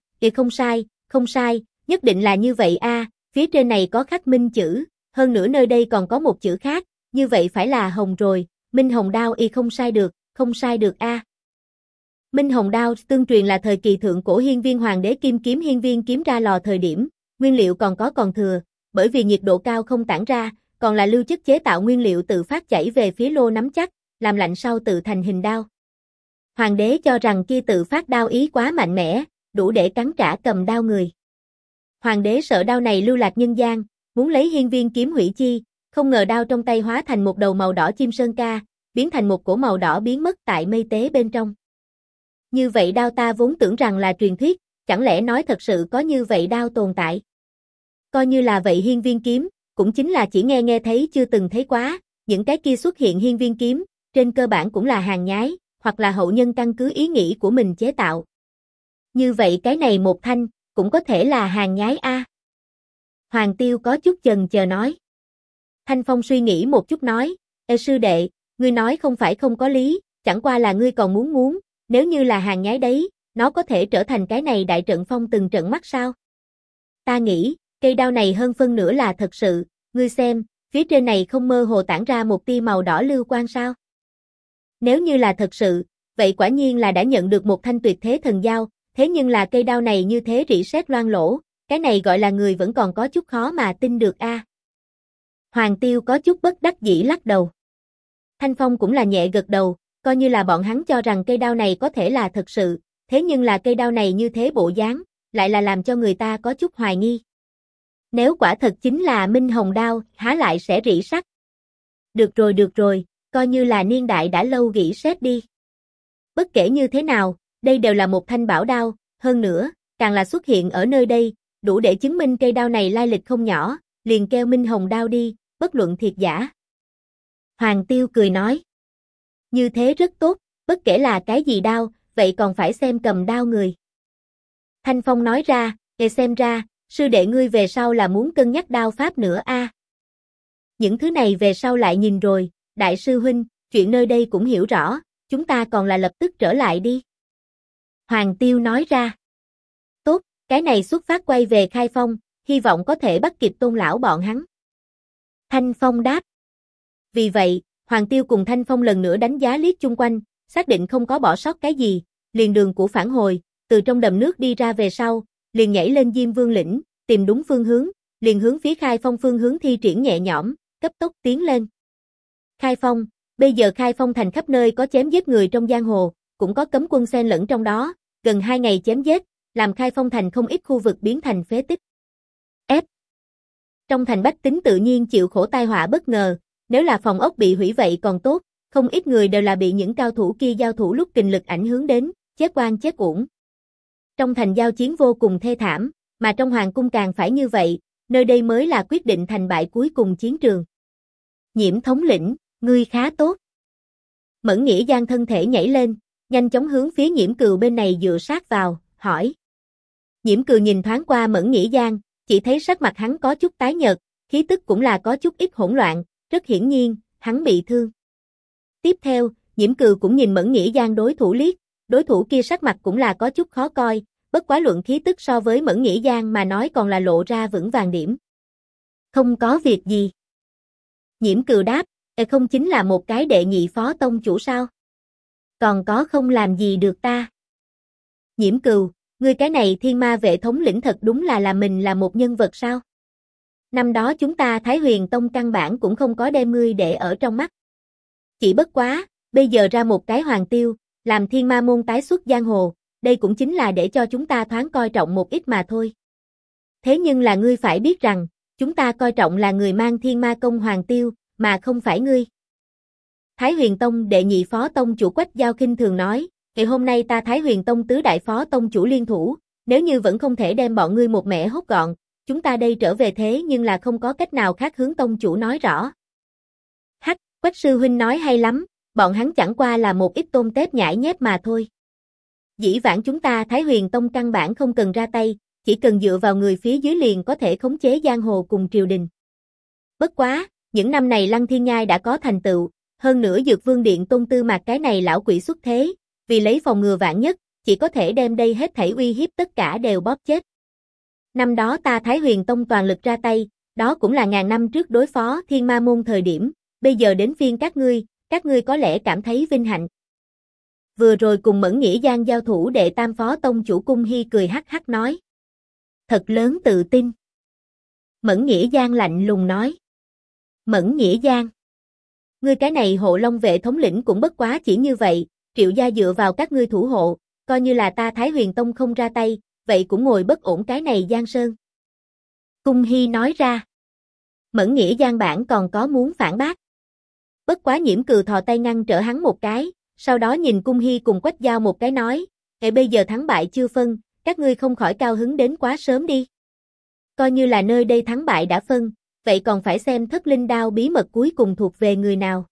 không sai, nhất định là như vậy a, phía trên này có khắc minh chữ, hơn nữa nơi đây còn có một chữ khác, như vậy phải là hồng rồi, Minh Hồng đao không sai được a. Minh Hồng đao tương truyền là thời kỳ thượng cổ Hiên Viên hoàng đế kim kiếm Hiên Viên kiếm ra lò thời điểm, nguyên liệu còn thừa, bởi vì nhiệt độ cao không tản ra, còn là lưu chất chế tạo nguyên liệu tự phát chảy về phía lô nắm chắc, làm lạnh sau tự thành hình đao. Hoàng đế cho rằng kia tự phát đao ý quá mạnh mẽ, đủ để cắn trả cầm đao người. Hoàng đế sợ đao này lưu lạc nhân gian, muốn lấy Hiên Viên kiếm hủy chi, không ngờ đao trong tay hóa thành một đầu màu đỏ chim sơn ca, biến thành một cổ màu đỏ biến mất tại mây tế bên trong. Như vậy đao ta vốn tưởng rằng là truyền thuyết, chẳng lẽ nói thật sự có như vậy đao tồn tại? Coi như là vậy Hiên Viên kiếm, cũng chính là chỉ nghe thấy chưa từng thấy quá, những cái kia xuất hiện Hiên Viên kiếm, trên cơ bản cũng là hàng nhái, hoặc là hậu nhân căn cứ ý nghĩ của mình chế tạo. Như vậy cái này một thanh, cũng có thể là hàng nhái a. Hoàng Tiêu có chút chần chờ nói. Thanh Phong suy nghĩ một chút nói, ê sư đệ, ngươi nói không phải không có lý, chẳng qua là ngươi còn muốn, nếu như là hàng nhái đấy, nó có thể trở thành cái này đại trận Phong từng trận mắt sao? Ta nghĩ, cây đao này hơn phân nửa là thật sự, ngươi xem, phía trên này không mơ hồ tản ra một tia màu đỏ lưu quang sao? Nếu như là thật sự, vậy quả nhiên là đã nhận được một thanh tuyệt thế thần dao, thế nhưng là cây đao này như thế rỉ sét loang lỗ, cái này gọi là người vẫn còn có chút khó mà tin được a. Hoàng Tiêu có chút bất đắc dĩ lắc đầu. Thanh Phong cũng là nhẹ gật đầu, coi như là bọn hắn cho rằng cây đao này có thể là thật sự, thế nhưng là cây đao này như thế bộ dáng, lại là làm cho người ta có chút hoài nghi. Nếu quả thật chính là Minh Hồng đao, há lại sẽ rỉ sắt. Được rồi, coi như là niên đại đã lâu rỉ sét đi. Bất kể như thế nào, đây đều là một thanh bảo đao, hơn nữa, càng là xuất hiện ở nơi đây, đủ để chứng minh cây đao này lai lịch không nhỏ, liền kêu Minh Hồng đao đi, bất luận thiệt giả. Hoàng Tiêu cười nói. Như thế rất tốt, bất kể là cái gì đao, vậy còn phải xem cầm đao người. Thanh Phong nói ra, xem ra, sư đệ ngươi về sau là muốn cân nhắc đao pháp nữa a. Những thứ này về sau lại nhìn rồi, đại sư huynh, chuyện nơi đây cũng hiểu rõ, chúng ta còn là lập tức trở lại đi. Hoàng Tiêu nói ra. Tốt, cái này xuất phát quay về Khai Phong, hy vọng có thể bắt kịp Tôn lão bọn hắn. Thanh Phong đáp. Vì vậy, Hoàng Tiêu cùng Thanh Phong lần nữa đánh giá liếc chung quanh, xác định không có bỏ sót cái gì, liền đường cũ phản hồi, từ trong đầm nước đi ra về sau, liền nhảy lên Diêm Vương lĩnh, tìm đúng phương hướng, liền hướng phía Khai Phong phương hướng thi triển nhẹ nhõm, cấp tốc tiến lên. Khai Phong, bây giờ Khai Phong thành khắp nơi có chém giết người trong giang hồ, cũng có cấm quân xen lẫn trong đó, gần 2 ngày chém giết, làm Khai Phong thành không ít khu vực biến thành phế tích. Trong thành bách tính tự nhiên chịu khổ tai họa bất ngờ, nếu là phòng ốc bị hủy vậy còn tốt, không ít người đều là bị những cao thủ kia giao thủ lúc kình lực ảnh hưởng đến, chết oan chết uổng. Trong thành giao chiến vô cùng thê thảm, mà trong hoàng cung càng phải như vậy, nơi đây mới là quyết định thành bại cuối cùng chiến trường. Nhiễm thống lĩnh, ngươi khá tốt. Mẫn Nghĩa Giang thân thể nhảy lên, nhanh chóng hướng phía Nhiễm Cừu bên này dựa sát vào, hỏi. Nhiễm Cừu nhìn thoáng qua Mẫn Nghĩa Giang, chỉ thấy sắc mặt hắn có chút tái nhợt, khí tức cũng là có chút ít hỗn loạn, rất hiển nhiên, hắn bị thương. Tiếp theo, Nhiễm Cừu cũng nhìn Mẫn Nghĩa Giang đối thủ liếc, đối thủ kia sắc mặt cũng là có chút khó coi, bất quá luận khí tức so với Mẫn Nghĩa Giang mà nói còn là lộ ra vững vàng điểm. Không có việc gì. Nhiễm Cừu đáp, không chính là một cái đệ nhị phó tông chủ sao? Còn có không làm gì được ta? Nhiễm Cừu, ngươi cái này thiên ma vệ thống lĩnh thật đúng là mình là một nhân vật sao? Năm đó chúng ta Thái Huyền Tông căn bản cũng không có đem ngươi để ở trong mắt. Chỉ bất quá, bây giờ ra một cái Hoàng Tiêu, làm thiên ma môn tái xuất giang hồ, đây cũng chính là để cho chúng ta thoáng coi trọng một ít mà thôi. Thế nhưng là ngươi phải biết rằng, chúng ta coi trọng là người mang thiên ma công Hoàng Tiêu, mà không phải ngươi. Thái Huyền Tông đệ nhị phó tông chủ Quách Giao khinh thường nói, ngày hôm nay ta Thái Huyền Tông tứ đại phó tông chủ liên thủ, nếu như vẫn không thể đem bọn ngươi một mẻ hốt gọn, chúng ta đây trở về thế nhưng là không có cách nào khác hướng tông chủ nói rõ. Hắc, Quách sư huynh nói hay lắm, bọn hắn chẳng qua là một ít tôm tép nhãi nhép mà thôi. Dĩ vãng chúng ta Thái Huyền Tông căn bản không cần ra tay, chỉ cần dựa vào người phía dưới liền có thể khống chế giang hồ cùng triều đình. Bất quá, những năm này Lăng Thiên Nhai đã có thành tựu, hơn nữa Dược Vương Điện Tôn Tư Mạc cái này lão quỷ xuất thế, vì lấy phòng ngừa vạn nhất, chỉ có thể đem đây hết thảy uy hiếp tất cả đều bóp chết. Năm đó ta Thái Huyền Tông toàn lực ra tay, đó cũng là ngàn năm trước đối phó Thiên Ma môn thời điểm, bây giờ đến phiên các ngươi có lẽ cảm thấy vinh hạnh. Vừa rồi cùng Mẫn Nghĩa Giang giao thủ đệ tam phó tông chủ Cung Hy cười hắc hắc nói. Thật lớn tự tin. Mẫn Nghĩa Giang lạnh lùng nói. Mẫn Nghĩa Giang. Ngươi cái này hộ long vệ thống lĩnh cũng bất quá chỉ như vậy, Triệu gia dựa vào các ngươi thủ hộ, coi như là ta Thái Huyền Tông không ra tay, vậy cũng ngồi bất ổn cái này Giang Sơn. Cung Hy nói ra. Mẫn Nghĩa Giang bản còn có muốn phản bác. Bất quá Nhiễm Cừu thò tay ngăn trở hắn một cái, sau đó nhìn Cung Hy cùng Quách Giao một cái nói, bây giờ thắng bại chưa phân, các ngươi không khỏi cao hứng đến quá sớm đi. Coi như là nơi đây thắng bại đã phân, vậy còn phải xem Thất Linh Đao bí mật cuối cùng thuộc về người nào.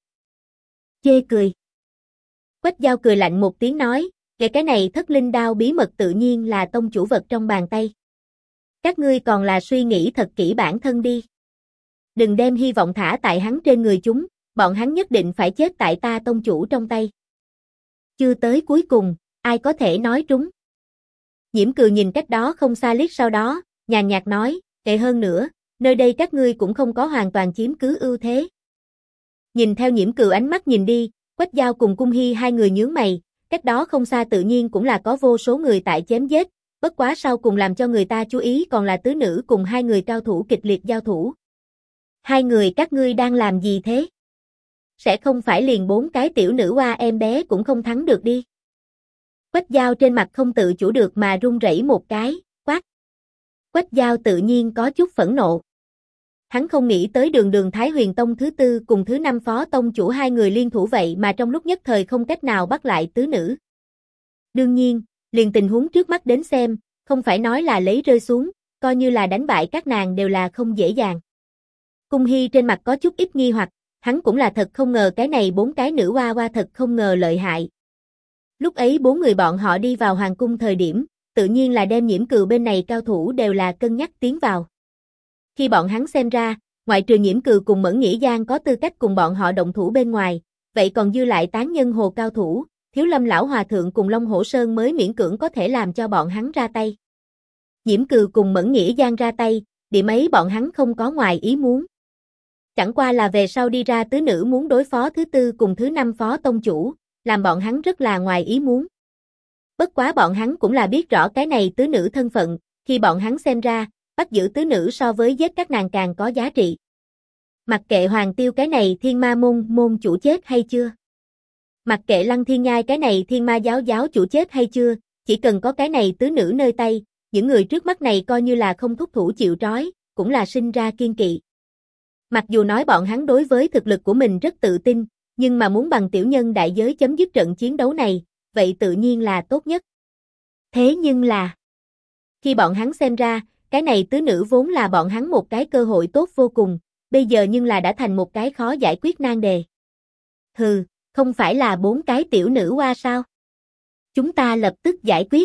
Chê cười. Quách Giao cười lạnh một tiếng nói, cái này Thất Linh Đao bí mật tự nhiên là tông chủ vật trong bàn tay. Các ngươi còn là suy nghĩ thật kỹ bản thân đi. Đừng đem hy vọng thả tại hắn trên người chúng, bọn hắn nhất định phải chết tại ta tông chủ trong tay. Chưa tới cuối cùng, ai có thể nói trúng. Nhiễm Cừu nhìn cách đó không xa liếc sau đó, nhàn nhạt nói, hơn nữa, nơi đây các ngươi cũng không có hoàn toàn chiếm cứ ưu thế. Nhìn theo Nhiễm Cừu ánh mắt nhìn đi, Quách Giao cùng Cung Hy hai người nhướng mày, cách đó không xa tự nhiên cũng là có vô số người tại chém giết, bất quá sau cùng làm cho người ta chú ý còn là tứ nữ cùng hai người cao thủ kịch liệt giao thủ. Hai người các ngươi đang làm gì thế? Sẽ không phải liền 4 cái tiểu nữ hoa em bé cũng không thắng được đi. Quách Giao trên mặt không tự chủ được mà run rẩy một cái, quát. Quách Giao tự nhiên có chút phẫn nộ. Hắn không nghĩ tới đường Thái Huyền Tông thứ 4 cùng thứ 5 phó tông chủ hai người liên thủ vậy mà trong lúc nhất thời không cách nào bắt lại tứ nữ. Đương nhiên, liền tình huống trước mắt đến xem, không phải nói là lấy rơi xuống, coi như là đánh bại các nàng đều là không dễ dàng. Cung Hy trên mặt có chút ít nghi hoặc, hắn cũng là thật không ngờ cái này 4 cái nữ hoa hoa thật không ngờ lợi hại. Lúc ấy 4 người bọn họ đi vào hoàng cung thời điểm, tự nhiên là đem Nhiễm Cừu bên này cao thủ đều là cân nhắc tiến vào. Khi bọn hắn xem ra, ngoại trừ Nhiễm Cừu cùng Mẫn Nghĩa Giang có tư cách cùng bọn họ động thủ bên ngoài, vậy còn dư lại tán nhân hồ cao thủ, Thiếu Lâm lão hòa thượng cùng Long Hổ Sơn mới miễn cưỡng có thể làm cho bọn hắn ra tay. Nhiễm Cừ cùng Mẫn Nghĩa Giang ra tay, điểm ấy bọn hắn không có ngoài ý muốn. Chẳng qua là về sau đi ra tứ nữ muốn đối phó thứ tư cùng thứ năm phó tông chủ, làm bọn hắn rất là ngoài ý muốn. Bất quá bọn hắn cũng là biết rõ cái này tứ nữ thân phận, khi bọn hắn xem ra, bắt giữ tứ nữ so với giết các nàng càng có giá trị. Mặc kệ Hoàng Tiêu cái này Thiên Ma môn chủ chết hay chưa. Mặc kệ Lăng Thiên Nhai cái này Thiên Ma giáo chủ chết hay chưa, chỉ cần có cái này tứ nữ nơi tay, những người trước mắt này coi như là không thúc thủ chịu trói, cũng là sinh ra kiên kỵ. Mặc dù nói bọn hắn đối với thực lực của mình rất tự tin, nhưng mà muốn bằng tiểu nhân đại giới chấm dứt trận chiến đấu này, vậy tự nhiên là tốt nhất. Thế nhưng là, khi bọn hắn xem ra, cái này tứ nữ vốn là bọn hắn một cái cơ hội tốt vô cùng, bây giờ nhưng là đã thành một cái khó giải quyết nan đề. Hừ, không phải là 4 cái tiểu nữ hoa sao? Chúng ta lập tức giải quyết.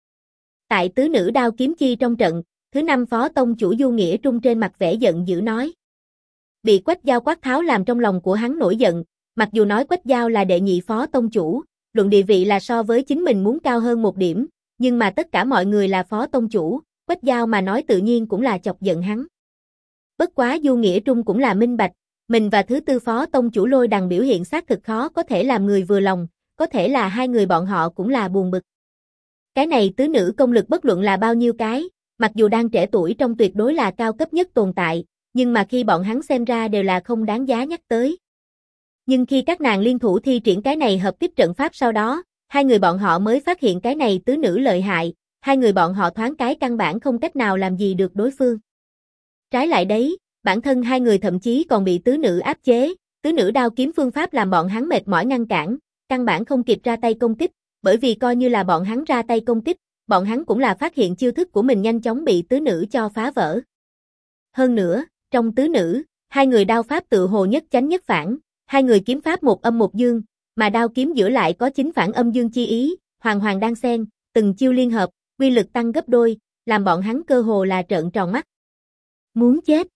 Tại tứ nữ đao kiếm chi trong trận, thứ năm phó tông chủ Du Nghĩa Trung trên mặt vẻ giận dữ nói. Bị Quách Giao quát tháo làm trong lòng của hắn nổi giận, mặc dù nói Quách Giao là đệ nhị phó tông chủ, luận địa vị là so với chính mình muốn cao hơn một điểm, nhưng mà tất cả mọi người là phó tông chủ, Quách Giao mà nói tự nhiên cũng là chọc giận hắn. Bất quá Du Nghĩa Trung cũng là minh bạch, mình và thứ tư phó tông chủ Lôi Đằng biểu hiện xác thực khó có thể làm người vừa lòng, có thể là hai người bọn họ cũng là buồn bực. Cái này tứ nữ công lực bất luận là bao nhiêu cái, mặc dù đang trẻ tuổi trong tuyệt đối là cao cấp nhất tồn tại, nhưng mà khi bọn hắn xem ra đều là không đáng giá nhắc tới. Nhưng khi các nàng liên thủ thi triển cái này hợp kích trận pháp sau đó, hai người bọn họ mới phát hiện cái này tứ nữ lợi hại, hai người bọn họ thoáng cái căn bản không cách nào làm gì được đối phương. Trái lại đấy, bản thân hai người thậm chí còn bị tứ nữ áp chế, tứ nữ đao kiếm phương pháp làm bọn hắn mệt mỏi ngăn cản, căn bản không kịp ra tay công kích, bởi vì coi như là bọn hắn ra tay công kích, bọn hắn cũng là phát hiện chiêu thức của mình nhanh chóng bị tứ nữ cho phá vỡ. Hơn nữa, trong tứ nữ, hai người đao pháp tự hồ nhất chánh nhất phản, hai người kiếm pháp một âm một dương, mà đao kiếm giữa lại có chính phản âm dương chi ý, hoàn hoàn đan xen, từng chiêu liên hợp, uy lực tăng gấp đôi, làm bọn hắn cơ hồ là trợn tròn mắt. Muốn chết.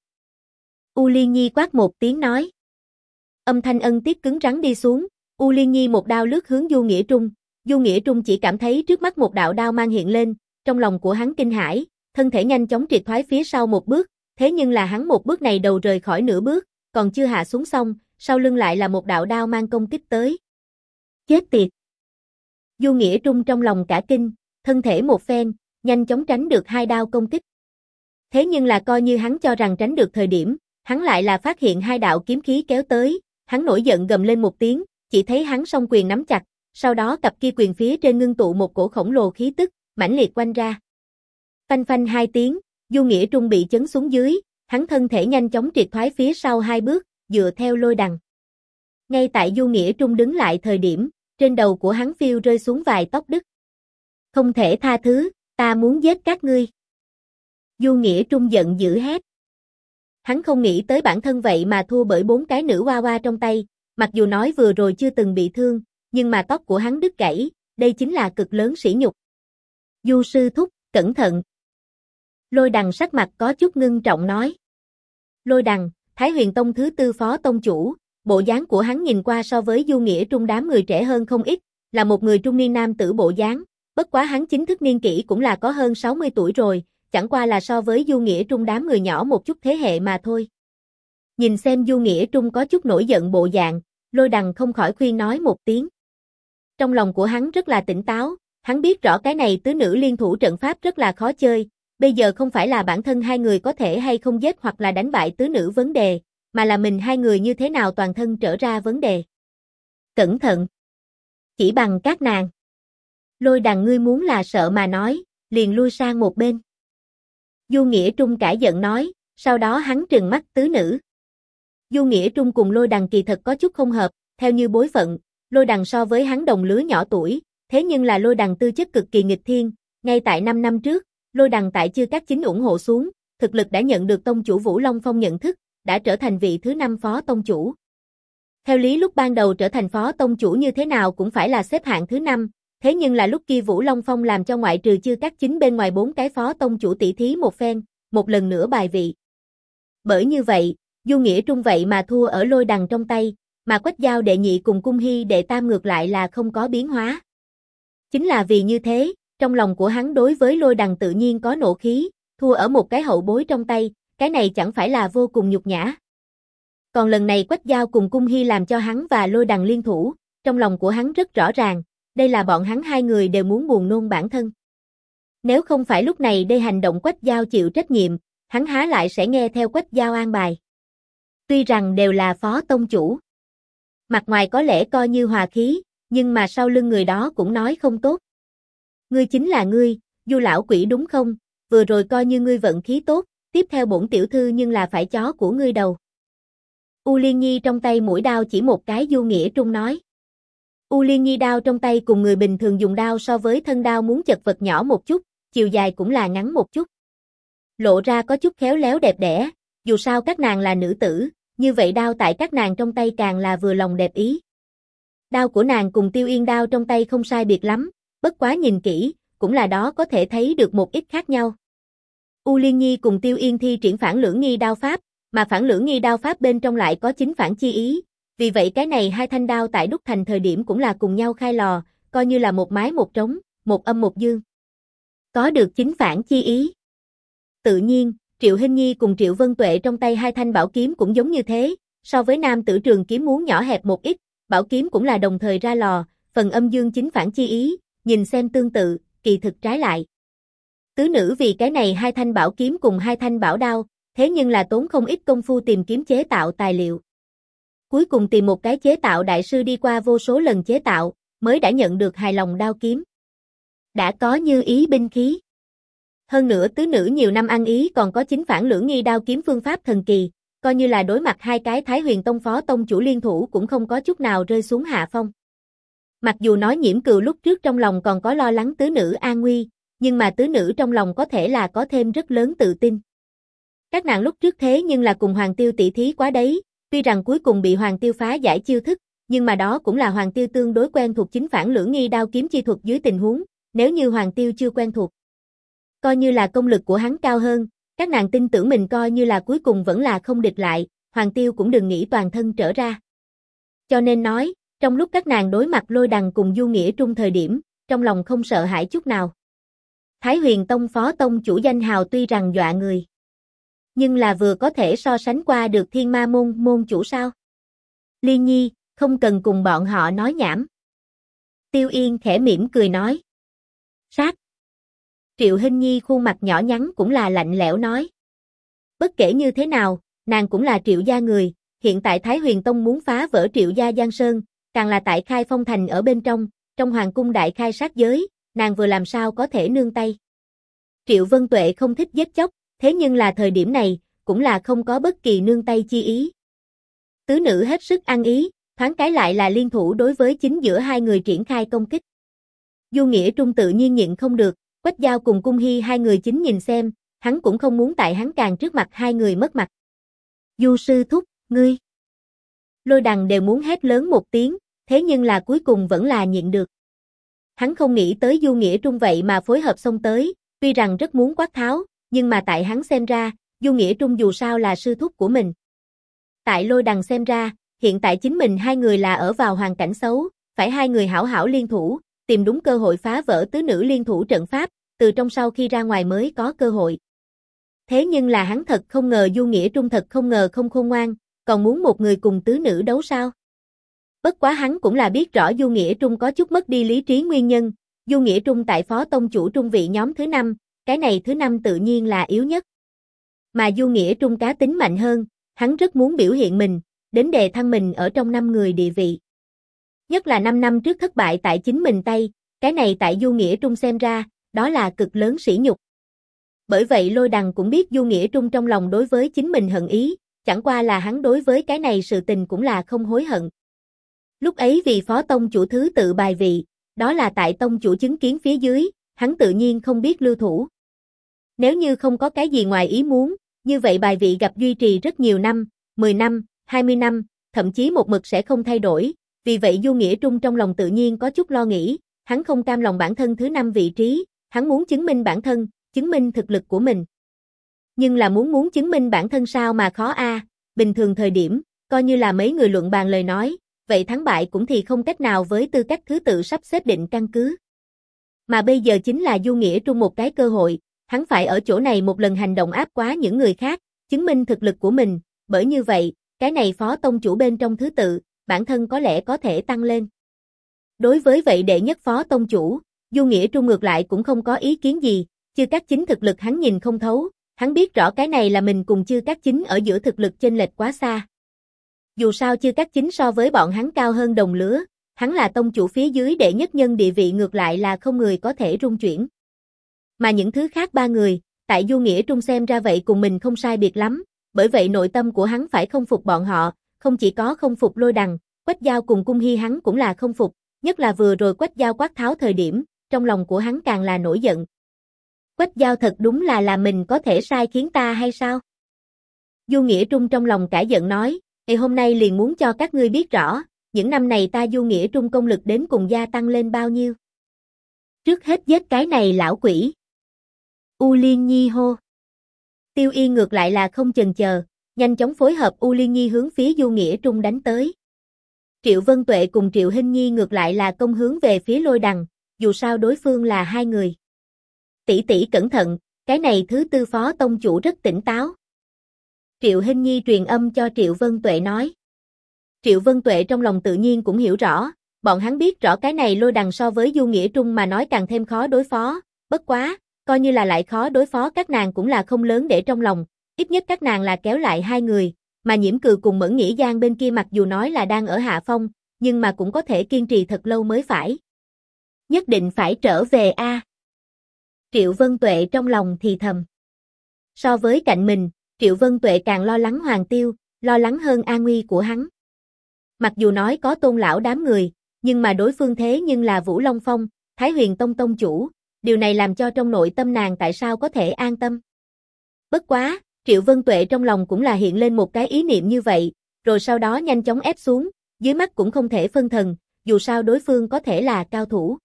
U Liên Nhi quát một tiếng nói. Âm thanh ân tiết cứng rắn đi xuống, U Liên Nhi một đao lướt hướng Du Nghĩa Trung, Du Nghĩa Trung chỉ cảm thấy trước mắt một đạo đao mang hiện lên, trong lòng của hắn kinh hãi, thân thể nhanh chóng triệt thoái phía sau một bước, thế nhưng là hắn một bước này đầu rời khỏi nửa bước, còn chưa hạ xuống xong, sau lưng lại là một đạo đao mang công kích tới. Chết tiệt! Du Nghĩa Trung trong lòng cả kinh, thân thể một phen, nhanh chóng tránh được hai đao công kích. Thế nhưng là coi như hắn cho rằng tránh được thời điểm, hắn lại là phát hiện hai đạo kiếm khí kéo tới, hắn nổi giận gầm lên một tiếng, chỉ thấy hắn song quyền nắm chặt, sau đó cặp kia quyền phía trên ngưng tụ một cổ khổng lồ khí tức, mãnh liệt quanh ra. Phanh phanh hai tiếng, Du Nghĩa Trung bị chấn xuống dưới, hắn thân thể nhanh chóng triệt thoái phía sau hai bước, dựa theo Lôi Đằng. Ngay tại Du Nghĩa Trung đứng lại thời điểm, trên đầu của hắn phiêu rơi xuống vài tóc đứt. Không thể tha thứ, ta muốn giết các ngươi. Du Nghĩa Trung giận dữ hét. Hắn không nghĩ tới bản thân vậy mà thua bởi 4 cái nữ hoa hoa trong tay, mặc dù nói vừa rồi chưa từng bị thương, nhưng mà tóc của hắn đứt gãy, đây chính là cực lớn sỉ nhục. Du sư thúc, cẩn thận. Lôi Đằng sắc mặt có chút ngưng trọng nói. Lôi Đằng, Thái Huyền Tông thứ tư phó tông chủ, bộ dáng của hắn nhìn qua so với Du Nghĩa Trung đám người trẻ hơn không ít, là một người trung niên nam tử bộ dáng, bất quá hắn chính thức niên kỷ cũng là có hơn 60 tuổi rồi, chẳng qua là so với Du Nghĩa Trung đám người nhỏ một chút thế hệ mà thôi. Nhìn xem Du Nghĩa Trung có chút nổi giận bộ dạng, Lôi Đằng không khỏi khuyên nói một tiếng. Trong lòng của hắn rất là tỉnh táo, hắn biết rõ cái này tứ nữ liên thủ trận pháp rất là khó chơi, bây giờ không phải là bản thân hai người có thể hay không giết hoặc là đánh bại tứ nữ vấn đề, mà là mình hai người như thế nào toàn thân trở ra vấn đề. Cẩn thận! Chỉ bằng các nàng. Lôi Đằng ngươi muốn là sợ mà nói, liền lui sang một bên. Du Nghĩa Trung cãi giận nói, sau đó hắn trừng mắt tứ nữ. Du Nghĩa Trung cùng Lôi Đằng kỳ thật có chút không hợp, theo như bối phận, Lôi Đằng so với hắn đồng lứa nhỏ tuổi, thế nhưng là Lôi Đằng tư chất cực kỳ nghịch thiên, ngay tại 5 năm trước, Lôi Đằng tại Chư Cát Chính ủng hộ xuống, thực lực đã nhận được tông chủ Vũ Long Phong nhận thức, đã trở thành vị thứ 5 phó tông chủ. Theo lý lúc ban đầu trở thành phó tông chủ như thế nào cũng phải là xếp hạng thứ 5, thế nhưng là lúc kia Vũ Long Phong làm cho ngoại trừ Chư Cát Chính bên ngoài 4 cái phó tông chủ tỷ thí một phen, một lần nữa bài vị. Bởi như vậy, Du Nghĩa Trung vậy mà thua ở Lôi Đằng trong tay, mà Quách Dao đệ nhị cùng Cung Hy đệ tam ngược lại là không có biến hóa. Chính là vì như thế, trong lòng của hắn đối với Lôi Đằng tự nhiên có nộ khí, thua ở một cái hậu bối trong tay, cái này chẳng phải là vô cùng nhục nhã. Còn lần này Quách Dao cùng Cung Hy làm cho hắn và Lôi Đằng liên thủ, trong lòng của hắn rất rõ ràng, đây là bọn hắn hai người đều muốn buồn nôn bản thân. Nếu không phải lúc này đây hành động Quách Dao chịu trách nhiệm, hắn há lại sẽ nghe theo Quách Dao an bài. Tuy rằng đều là phó tông chủ, mặt ngoài có lẽ coi như hòa khí, nhưng mà sau lưng người đó cũng nói không tốt. Ngươi chính là ngươi, Du lão quỷ đúng không? Vừa rồi coi như ngươi vận khí tốt, tiếp theo bổn tiểu thư nhưng là phải chó của ngươi đầu. U Liên Nhi trong tay mũi đao chỉ một cái Du Nghĩa Trung nói. U Liên Nhi đao trong tay cùng người bình thường dùng đao so với thân đao muốn chật vật nhỏ một chút, chiều dài cũng là ngắn một chút. Lộ ra có chút khéo léo đẹp đẽ, dù sao các nàng là nữ tử, như vậy đao tại các nàng trong tay càng là vừa lòng đẹp ý. Đao của nàng cùng Tiêu Yên đao trong tay không sai biệt lắm, bất quá nhìn kỹ, cũng là đó có thể thấy được một ít khác nhau. U Liên Nhi cùng Tiêu Yên thi triển phản lưỡng nghi đao pháp, mà phản lưỡng nghi đao pháp bên trong lại có chính phản chi ý, vì vậy cái này hai thanh đao tại đúc thành thời điểm cũng là cùng nhau khai lò, coi như là một mái một trống, một âm một dương. Có được chính phản chi ý. Tự nhiên, Triệu Hinh Nhi cùng Triệu Vân Tuệ trong tay hai thanh bảo kiếm cũng giống như thế, so với nam tử trường kiếm muốn nhỏ hẹp một ít, bảo kiếm cũng là đồng thời ra lò, phần âm dương chính phản chi ý, nhìn xem tương tự, kỳ thực trái lại. Tứ nữ vì cái này hai thanh bảo kiếm cùng hai thanh bảo đao, thế nhưng là tốn không ít công phu tìm kiếm chế tạo tài liệu. Cuối cùng tìm một cái chế tạo đại sư đi qua vô số lần chế tạo, mới đã nhận được hài lòng đao kiếm. Đã có như ý binh khí. Hơn nữa tứ nữ nhiều năm ăn ý còn có chính phản lưỡng nghi đao kiếm phương pháp thần kỳ, coi như là đối mặt hai cái Thái Huyền Tông phó tông chủ liên thủ cũng không có chút nào rơi xuống hạ phong. Mặc dù nói Nhiễm Cừu lúc trước trong lòng còn có lo lắng tứ nữ an nguy, nhưng mà tứ nữ trong lòng có thể là có thêm rất lớn tự tin. Các nàng lúc trước thế nhưng là cùng Hoàng Tiêu tỷ thí quá đấy, tuy rằng cuối cùng bị Hoàng Tiêu phá giải chiêu thức, nhưng mà đó cũng là Hoàng Tiêu tương đối quen thuộc chính phản lưỡng nghi đao kiếm chi thuật dưới tình huống, nếu như Hoàng Tiêu chưa quen thuộc. Coi như là công lực của hắn cao hơn, các nàng tin tưởng mình coi như là cuối cùng vẫn là không địch lại, Hoàng Tiêu cũng đừng nghĩ toàn thân trở ra. Cho nên nói, trong lúc các nàng đối mặt Lôi Đằng cùng Du Nghĩa Trung thời điểm, trong lòng không sợ hãi chút nào. Thái Huyền Tông phó tông chủ danh hào tuy rằng dọa người, nhưng là vừa có thể so sánh qua được Thiên Ma môn môn chủ sao? Liên Nhi, không cần cùng bọn họ nói nhảm. Tiêu Yên khẽ mỉm cười nói. Sát. Triệu Hinh Nhi khuôn mặt nhỏ nhắn cũng là lạnh lẽo nói. Bất kể như thế nào, nàng cũng là Triệu gia người, hiện tại Thái Huyền Tông muốn phá vỡ Triệu gia Giang Sơn, càng là tại Khai Phong Thành ở bên trong hoàng cung đại khai sát giới, nàng vừa làm sao có thể nương tay. Triệu Vân Tuệ không thích giết chóc, thế nhưng là thời điểm này, cũng là không có bất kỳ nương tay chi ý. Tứ nữ hết sức ăn ý, thoáng cái lại là liên thủ đối với chính giữa hai người triển khai công kích. Du Nghĩa Trung tự nhiên nhịn không được, Quách Dao cùng Cung Hy hai người chính nhìn xem, hắn cũng không muốn tại hắn càng trước mặt hai người mất mặt. Du sư thúc, ngươi. Lôi Đằng đều muốn hét lớn một tiếng, thế nhưng là cuối cùng vẫn là nhịn được. Hắn không nghĩ tới Du Nghĩa Trung vậy mà phối hợp xông tới, tuy rằng rất muốn quát tháo, nhưng mà tại hắn xem ra, Du Nghĩa Trung dù sao là sư thúc của mình. Tại Lôi Đằng xem ra, hiện tại chính mình hai người là ở vào hoàn cảnh xấu, phải hai người hảo hảo liên thủ, tìm đúng cơ hội phá vỡ tứ nữ liên thủ trận pháp, từ trong sau khi ra ngoài mới có cơ hội. Thế nhưng là hắn thật không ngờ Du Nghĩa Trung thật không ngờ không khôn ngoan, còn muốn một người cùng tứ nữ đấu sao? Bất quá hắn cũng là biết rõ Du Nghĩa Trung có chút mất đi lý trí nguyên nhân, Du Nghĩa Trung tại phó tông chủ trung vị nhóm thứ 5, cái này thứ 5 tự nhiên là yếu nhất. Mà Du Nghĩa Trung cá tính mạnh hơn, hắn rất muốn biểu hiện mình, đến đề thăng mình ở trong 5 người địa vị. Nhất là 5 năm trước thất bại tại chính mình tay, cái này tại Du Nghĩa Trung xem ra, đó là cực lớn sỉ nhục. Bởi vậy Lôi Đằng cũng biết Du Nghĩa Trung trong lòng đối với chính mình hận ý, chẳng qua là hắn đối với cái này sự tình cũng là không hối hận. Lúc ấy vì phó tông chủ thứ tự bài vị, đó là tại tông chủ chứng kiến phía dưới, hắn tự nhiên không biết lưu thủ. Nếu như không có cái gì ngoài ý muốn, như vậy bài vị gặp duy trì rất nhiều năm, 10 năm, 20 năm, thậm chí một mực sẽ không thay đổi, vì vậy Du Nghĩa Trung trong lòng tự nhiên có chút lo nghĩ, hắn không cam lòng bản thân thứ 5 vị trí, hắn muốn chứng minh bản thân, chứng minh thực lực của mình. Nhưng là muốn chứng minh bản thân sao mà khó a, bình thường thời điểm, coi như là mấy người luận bàn lời nói, vậy thắng bại cũng thì không cách nào với tư cách thứ tự sắp xếp định căn cứ. Mà bây giờ chính là Du Nghĩa Trung một cái cơ hội, hắn phải ở chỗ này một lần hành động áp quá những người khác, chứng minh thực lực của mình, bởi như vậy, cái này phó tông chủ bên trong thứ tự, bản thân có lẽ có thể tăng lên. Đối với vậy đệ nhất phó tông chủ, Du Nghĩa Trung ngược lại cũng không có ý kiến gì, Chư Cát Chính thực lực hắn nhìn không thấu, hắn biết rõ cái này là mình cùng Chư Cát Chính ở giữa thực lực chênh lệch quá xa. Dù sao Chư Cát Chính so với bọn hắn cao hơn đồng lứa, hắn là tông chủ phía dưới đệ nhất nhân địa vị ngược lại là không người có thể rung chuyển. Mà những thứ khác ba người, tại Du Nghĩa Trung xem ra vậy cùng mình không sai biệt lắm, bởi vậy nội tâm của hắn phải không phục bọn họ, không chỉ có không phục Lôi Đằng, Quách Giao cùng Cung Hy hắn cũng là không phục, nhất là vừa rồi Quách Giao quát tháo thời điểm, trong lòng của hắn càng là nổi giận. Quách Giao thật đúng là mình có thể sai khiến ta hay sao? Du Nghĩa Trung trong lòng cả giận nói, hôm nay liền muốn cho các ngươi biết rõ, những năm này ta Du Nghĩa Trung công lực đến cùng gia tăng lên bao nhiêu. Trước hết giết cái này lão quỷ. U Liên Nhi hô. Tiêu Yên ngược lại là không chần chờ, nhanh chóng phối hợp U Liên Nhi hướng phía Du Nghĩa Trung đánh tới. Triệu Vân Tuệ cùng Triệu Hinh Nhi ngược lại là công hướng về phía Lôi Đằng, dù sao đối phương là hai người. Tỷ tỷ cẩn thận, cái này thứ tư phó tông chủ rất tỉnh táo. Triệu Hinh Nhi truyền âm cho Triệu Vân Tuệ nói. Triệu Vân Tuệ trong lòng tự nhiên cũng hiểu rõ, bọn hắn biết rõ cái này Lôi Đằng so với Du Nghĩa Trung mà nói càng thêm khó đối phó, bất quá, coi như là lại khó đối phó các nàng cũng là không lớn để trong lòng, ít nhất các nàng là kéo lại hai người, mà Nhiễm Cừ cùng Mẫn Nghĩa Giang bên kia mặc dù nói là đang ở hạ phong, nhưng mà cũng có thể kiên trì thật lâu mới phải. Nhất định phải trở về a. Triệu Vân Tuệ trong lòng thì thầm. So với cạnh mình, Triệu Vân Tuệ càng lo lắng Hoàng Tiêu, lo lắng hơn an nguy của hắn. Mặc dù nói có Tôn lão đám người, nhưng mà đối phương thế nhưng là Vũ Long Phong, Thái Huyền Tông tông chủ, điều này làm cho trong nội tâm nàng tại sao có thể an tâm. Bất quá, Triệu Vân Tuệ trong lòng cũng là hiện lên một cái ý niệm như vậy, rồi sau đó nhanh chóng ép xuống, dưới mắt cũng không thể phân thần, dù sao đối phương có thể là cao thủ.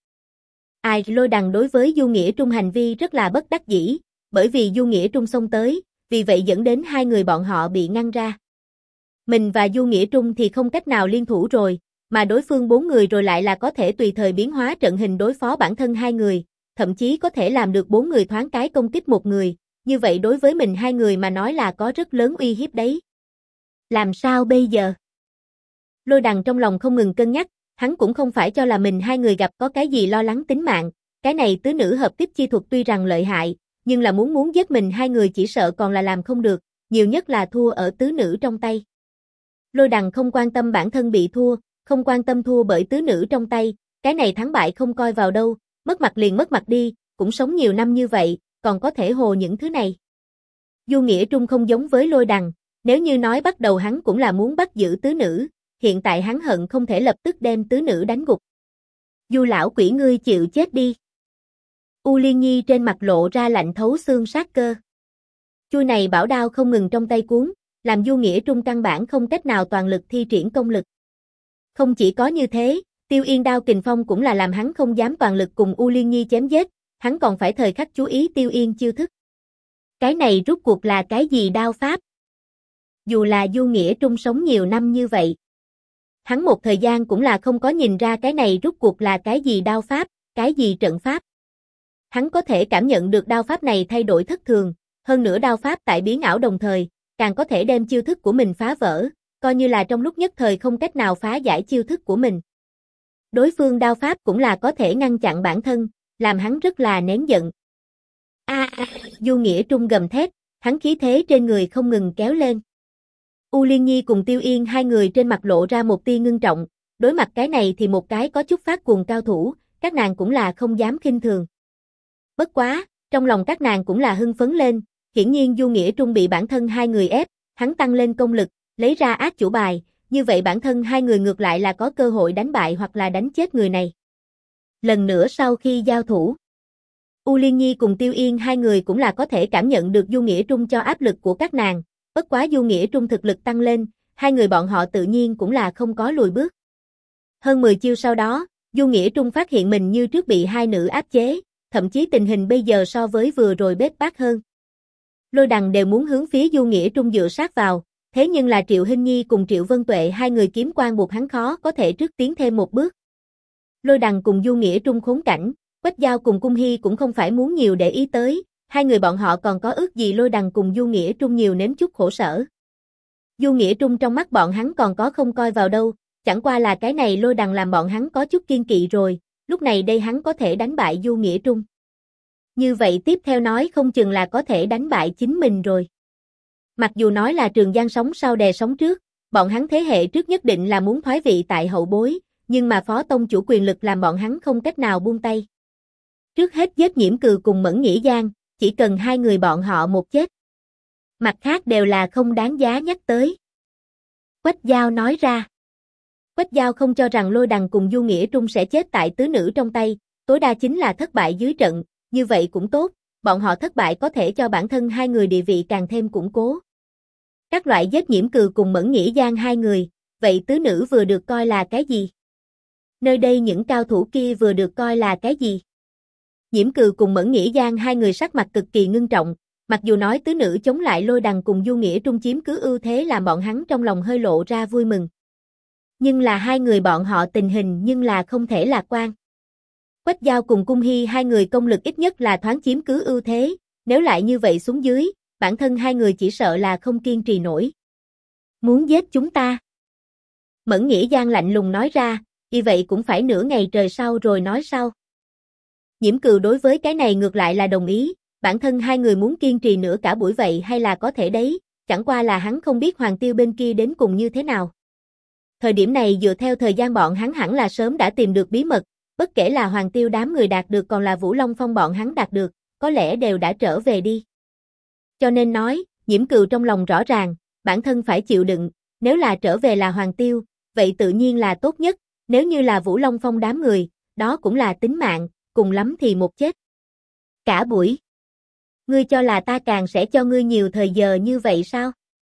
Ai Lôi Đằng đối với Du Nghĩa Trung hành vi rất là bất đắc dĩ, bởi vì Du Nghĩa Trung xông tới, vì vậy dẫn đến hai người bọn họ bị ngăn ra. Mình và Du Nghĩa Trung thì không cách nào liên thủ rồi, mà đối phương bốn người rồi lại là có thể tùy thời biến hóa trận hình đối phó bản thân hai người, thậm chí có thể làm được bốn người thoáng cái công kích một người, như vậy đối với mình hai người mà nói là có rất lớn uy hiếp đấy. Làm sao bây giờ? Lôi Đằng trong lòng không ngừng cân nhắc, hắn cũng không phải cho là mình hai người gặp có cái gì lo lắng tính mạng, cái này tứ nữ hợp tiếp chi thuật tuy rằng lợi hại, nhưng là muốn giết mình hai người chỉ sợ còn là làm không được, nhiều nhất là thua ở tứ nữ trong tay. Lôi Đằng không quan tâm bản thân bị thua, không quan tâm thua bởi tứ nữ trong tay, cái này thắng bại không coi vào đâu, mất mặt liền mất mặt đi, cũng sống nhiều năm như vậy, còn có thể hồ những thứ này. Du Nghĩa Trung không giống với Lôi Đằng, nếu như nói bắt đầu hắn cũng là muốn bắt giữ tứ nữ, hiện tại hắn hận không thể lập tức đem tứ nữ đánh gục. Du lão quỷ ngươi chịu chết đi. U Liên Nhi trên mặt lộ ra lạnh thấu xương sát cơ. Chui này bảo đao không ngừng trong tay cuốn, làm Du Nghĩa Trung căn bản không cách nào toàn lực thi triển công lực. Không chỉ có như thế, Tiêu Yên đao kình phong cũng là làm hắn không dám toàn lực cùng U Liên Nhi chém giết, hắn còn phải thời khắc chú ý Tiêu Yên chiêu thức. Cái này rút cuộc là cái gì đao pháp? Dù là Du Nghĩa Trung sống nhiều năm như vậy, hắn một thời gian cũng là không có nhìn ra cái này rút cuộc là cái gì đao pháp, cái gì trận pháp. Hắn có thể cảm nhận được đao pháp này thay đổi thất thường, hơn nữa đao pháp tại biến ảo đồng thời, càng có thể đem chiêu thức của mình phá vỡ, coi như là trong lúc nhất thời không cách nào phá giải chiêu thức của mình. Đối phương đao pháp cũng là có thể ngăn chặn bản thân, làm hắn rất là nén giận. Du Nghĩa Trung gầm thét, hắn khí thế trên người không ngừng kéo lên. U Liên Nhi cùng Tiêu Yên hai người trên mặt lộ ra một tia ngưng trọng, đối mặt cái này thì một cái có chút phát cuồng cao thủ, các nàng cũng là không dám khinh thường. Bất quá, trong lòng các nàng cũng là hưng phấn lên, hiển nhiên Du Nghĩa Trung bị bản thân hai người ép, hắn tăng lên công lực, lấy ra ác chủ bài, như vậy bản thân hai người ngược lại là có cơ hội đánh bại hoặc là đánh chết người này. Lần nữa sau khi giao thủ, U Liên Nhi cùng Tiêu Yên hai người cũng là có thể cảm nhận được Du Nghĩa Trung cho áp lực của các nàng, bất quá Du Nghĩa Trung thực lực tăng lên, hai người bọn họ tự nhiên cũng là không có lùi bước. Hơn 10 chiêu sau đó, Du Nghĩa Trung phát hiện mình như trước bị hai nữ áp chế, thậm chí tình hình bây giờ so với vừa rồi bết bát hơn. Lôi Đằng đều muốn hướng phía Du Nghĩa Trung dựa sát vào, Thế nhưng là Triệu Hinh Nhi cùng Triệu Vân Tuệ hai người kiếm quan buộc hắn khó có thể trước tiến thêm một bước. Lôi Đằng cùng Du Nghĩa Trung khốn cảnh, Quách Giao cùng Cung Hy cũng không phải muốn nhiều để ý tới, hai người bọn họ còn có ước gì Lôi Đằng cùng Du Nghĩa Trung nhiều nếm chút khổ sở. Du Nghĩa Trung trong mắt bọn hắn còn có không coi vào đâu, chẳng qua là cái này Lôi Đằng làm bọn hắn có chút kiên kỵ rồi, lúc này đây hắn có thể đánh bại Du Nghĩa Trung. Như vậy tiếp theo nói không chừng là có thể đánh bại chính mình rồi. Mặc dù nói là Trường Giang sống sau đè sống trước, bọn hắn thế hệ trước nhất định là muốn thoái vị tại hậu bối, nhưng mà phó tông chủ quyền lực làm bọn hắn không cách nào buông tay. Trước hết giết Nhiễm Cừ cùng Mẫn Nghĩa Giang, chỉ cần hai người bọn họ một chết. Mặt khác đều là không đáng giá nhắc tới. Quách Giao nói ra. Quách Giao không cho rằng Lôi Đằng cùng Du Nghĩa Trung sẽ chết tại tứ nữ trong tay, tối đa chính là thất bại dưới trận, như vậy cũng tốt, bọn họ thất bại có thể cho bản thân hai người địa vị càng thêm củng cố. Các loại giết Nhiễm Cừ cùng Mẫn Nghĩa Giang hai người, vậy tứ nữ vừa được coi là cái gì? Nơi đây những cao thủ kia vừa được coi là cái gì? Nhiễm Cừ cùng Mẫn Nghĩa Giang hai người sắc mặt cực kỳ ngưng trọng, mặc dù nói tứ nữ chống lại Lôi Đằng cùng Du Nghĩa Trung chiếm cứ ưu thế làm bọn hắn trong lòng hơi lộ ra vui mừng. Nhưng là hai người bọn họ tình hình nhưng là không thể lạc quan. Quách Giao cùng Cung Hy hai người công lực ít nhất là thoáng chiếm cứ ưu thế, nếu lại như vậy xuống dưới, bản thân hai người chỉ sợ là không kiên trì nổi. Muốn giết chúng ta? Mẫn Nghĩa Giang lạnh lùng nói ra, y vậy cũng phải nửa ngày trời sau rồi nói sau. Nhiễm Cừ đối với cái này ngược lại là đồng ý, bản thân hai người muốn kiên trì nửa cả buổi vậy hay là có thể đấy, chẳng qua là hắn không biết Hoàng Tiêu bên kia đến cùng như thế nào. Thời điểm này dựa theo thời gian bọn hắn hẳn là sớm đã tìm được bí mật, bất kể là Hoàng Tiêu đám người đạt được còn là Vũ Long Phong bọn hắn đạt được, có lẽ đều đã trở về đi. Cho nên nói, Nhiễm Cừ trong lòng rõ ràng, bản thân phải chịu đựng, nếu là trở về là Hoàng Tiêu, vậy tự nhiên là tốt nhất, nếu như là Vũ Long Phong đám người, đó cũng là tính mạng, cùng lắm thì một chết. Cả buổi. Ngươi cho là ta càng sẽ cho ngươi nhiều thời giờ như vậy sao?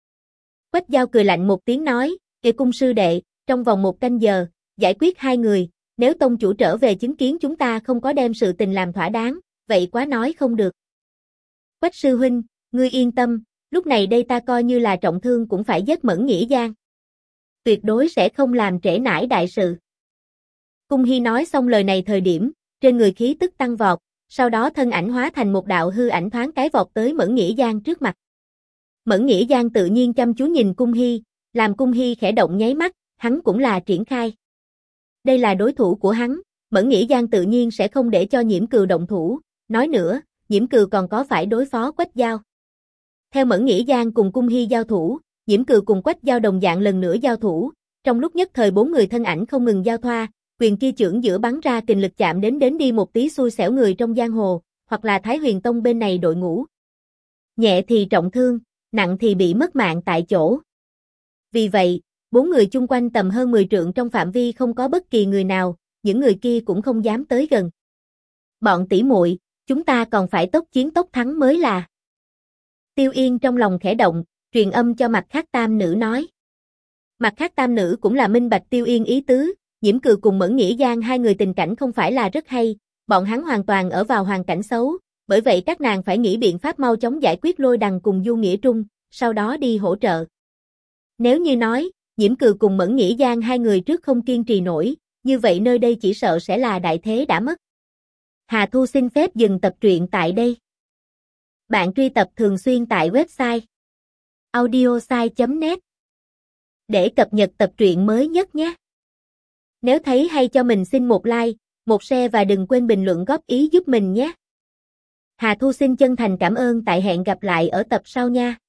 Quách Giao cười lạnh một tiếng nói, Kệ Cung sư đệ, trong vòng 1 canh giờ, giải quyết hai người, nếu tông chủ trở về chứng kiến chúng ta không có đem sự tình làm thỏa đáng, vậy quá nói không được. Quách sư huynh, ngươi yên tâm, lúc này đây ta coi như là trọng thương cũng phải giết Mẫn Nghĩa Giang. Tuyệt đối sẽ không làm trễ nải đại sự. Cung Hy nói xong lời này thời điểm, trên người khí tức tăng vọt, sau đó thân ảnh hóa thành một đạo hư ảnh thoáng cái vọt tới Mẫn Nghĩa Giang trước mặt. Mẫn Nghĩa Giang tự nhiên chăm chú nhìn Cung Hy, làm Cung Hy khẽ động nháy mắt, hắn cũng là triển khai. Đây là đối thủ của hắn, Mẫn Nghĩa Giang tự nhiên sẽ không để cho Nhiễm Cừ động thủ, nói nữa, Nhiễm Cừ còn có phải đối phó Quách Giao. Theo Mẫn Nghĩa Giang cùng Cung Hy giao thủ, Nhiễm Cừ cùng Quách Giao đồng dạng lần nữa giao thủ, trong lúc nhất thời 4 người thân ảnh không ngừng giao thoa, quyền kia chưởng giữa bắn ra kình lực chạm đến đi một tí xui xẻo người trong giang hồ, hoặc là Thái Huyền Tông bên này đội ngũ. Nhẹ thì trọng thương, nặng thì bị mất mạng tại chỗ. Vì vậy, 4 người chung quanh tầm hơn 10 trượng trong phạm vi không có bất kỳ người nào, những người kia cũng không dám tới gần. Bọn tỷ muội, chúng ta còn phải tốc chiến tốc thắng mới là. Tiêu Yên trong lòng khẽ động, truyền âm cho mặt khác tam nữ nói. Mặt khác tam nữ cũng là minh bạch Tiêu Yên ý tứ, Nhiễm Cừ cùng Mẫn Nghĩa Giang hai người tình cảnh không phải là rất hay, bọn hắn hoàn toàn ở vào hoàn cảnh xấu, bởi vậy các nàng phải nghĩ biện pháp mau chóng giải quyết Lôi Đằng cùng Du Nghĩa Trung, sau đó đi hỗ trợ. Nếu như nói, Nhiễm Cừ cùng Mẫn Nghĩa Giang hai người trước không kiên trì nổi, như vậy nơi đây chỉ sợ sẽ là đại thế đã mất. Hà Thu xin phép dừng tập truyện tại đây. Bạn truy tập thường xuyên tại website audiosai.net để cập nhật tập truyện mới nhất nhé. Nếu thấy hay cho mình xin một like, một share và đừng quên bình luận góp ý giúp mình nhé. Hà Thu xin chân thành cảm ơn, tại hẹn gặp lại ở tập sau nha.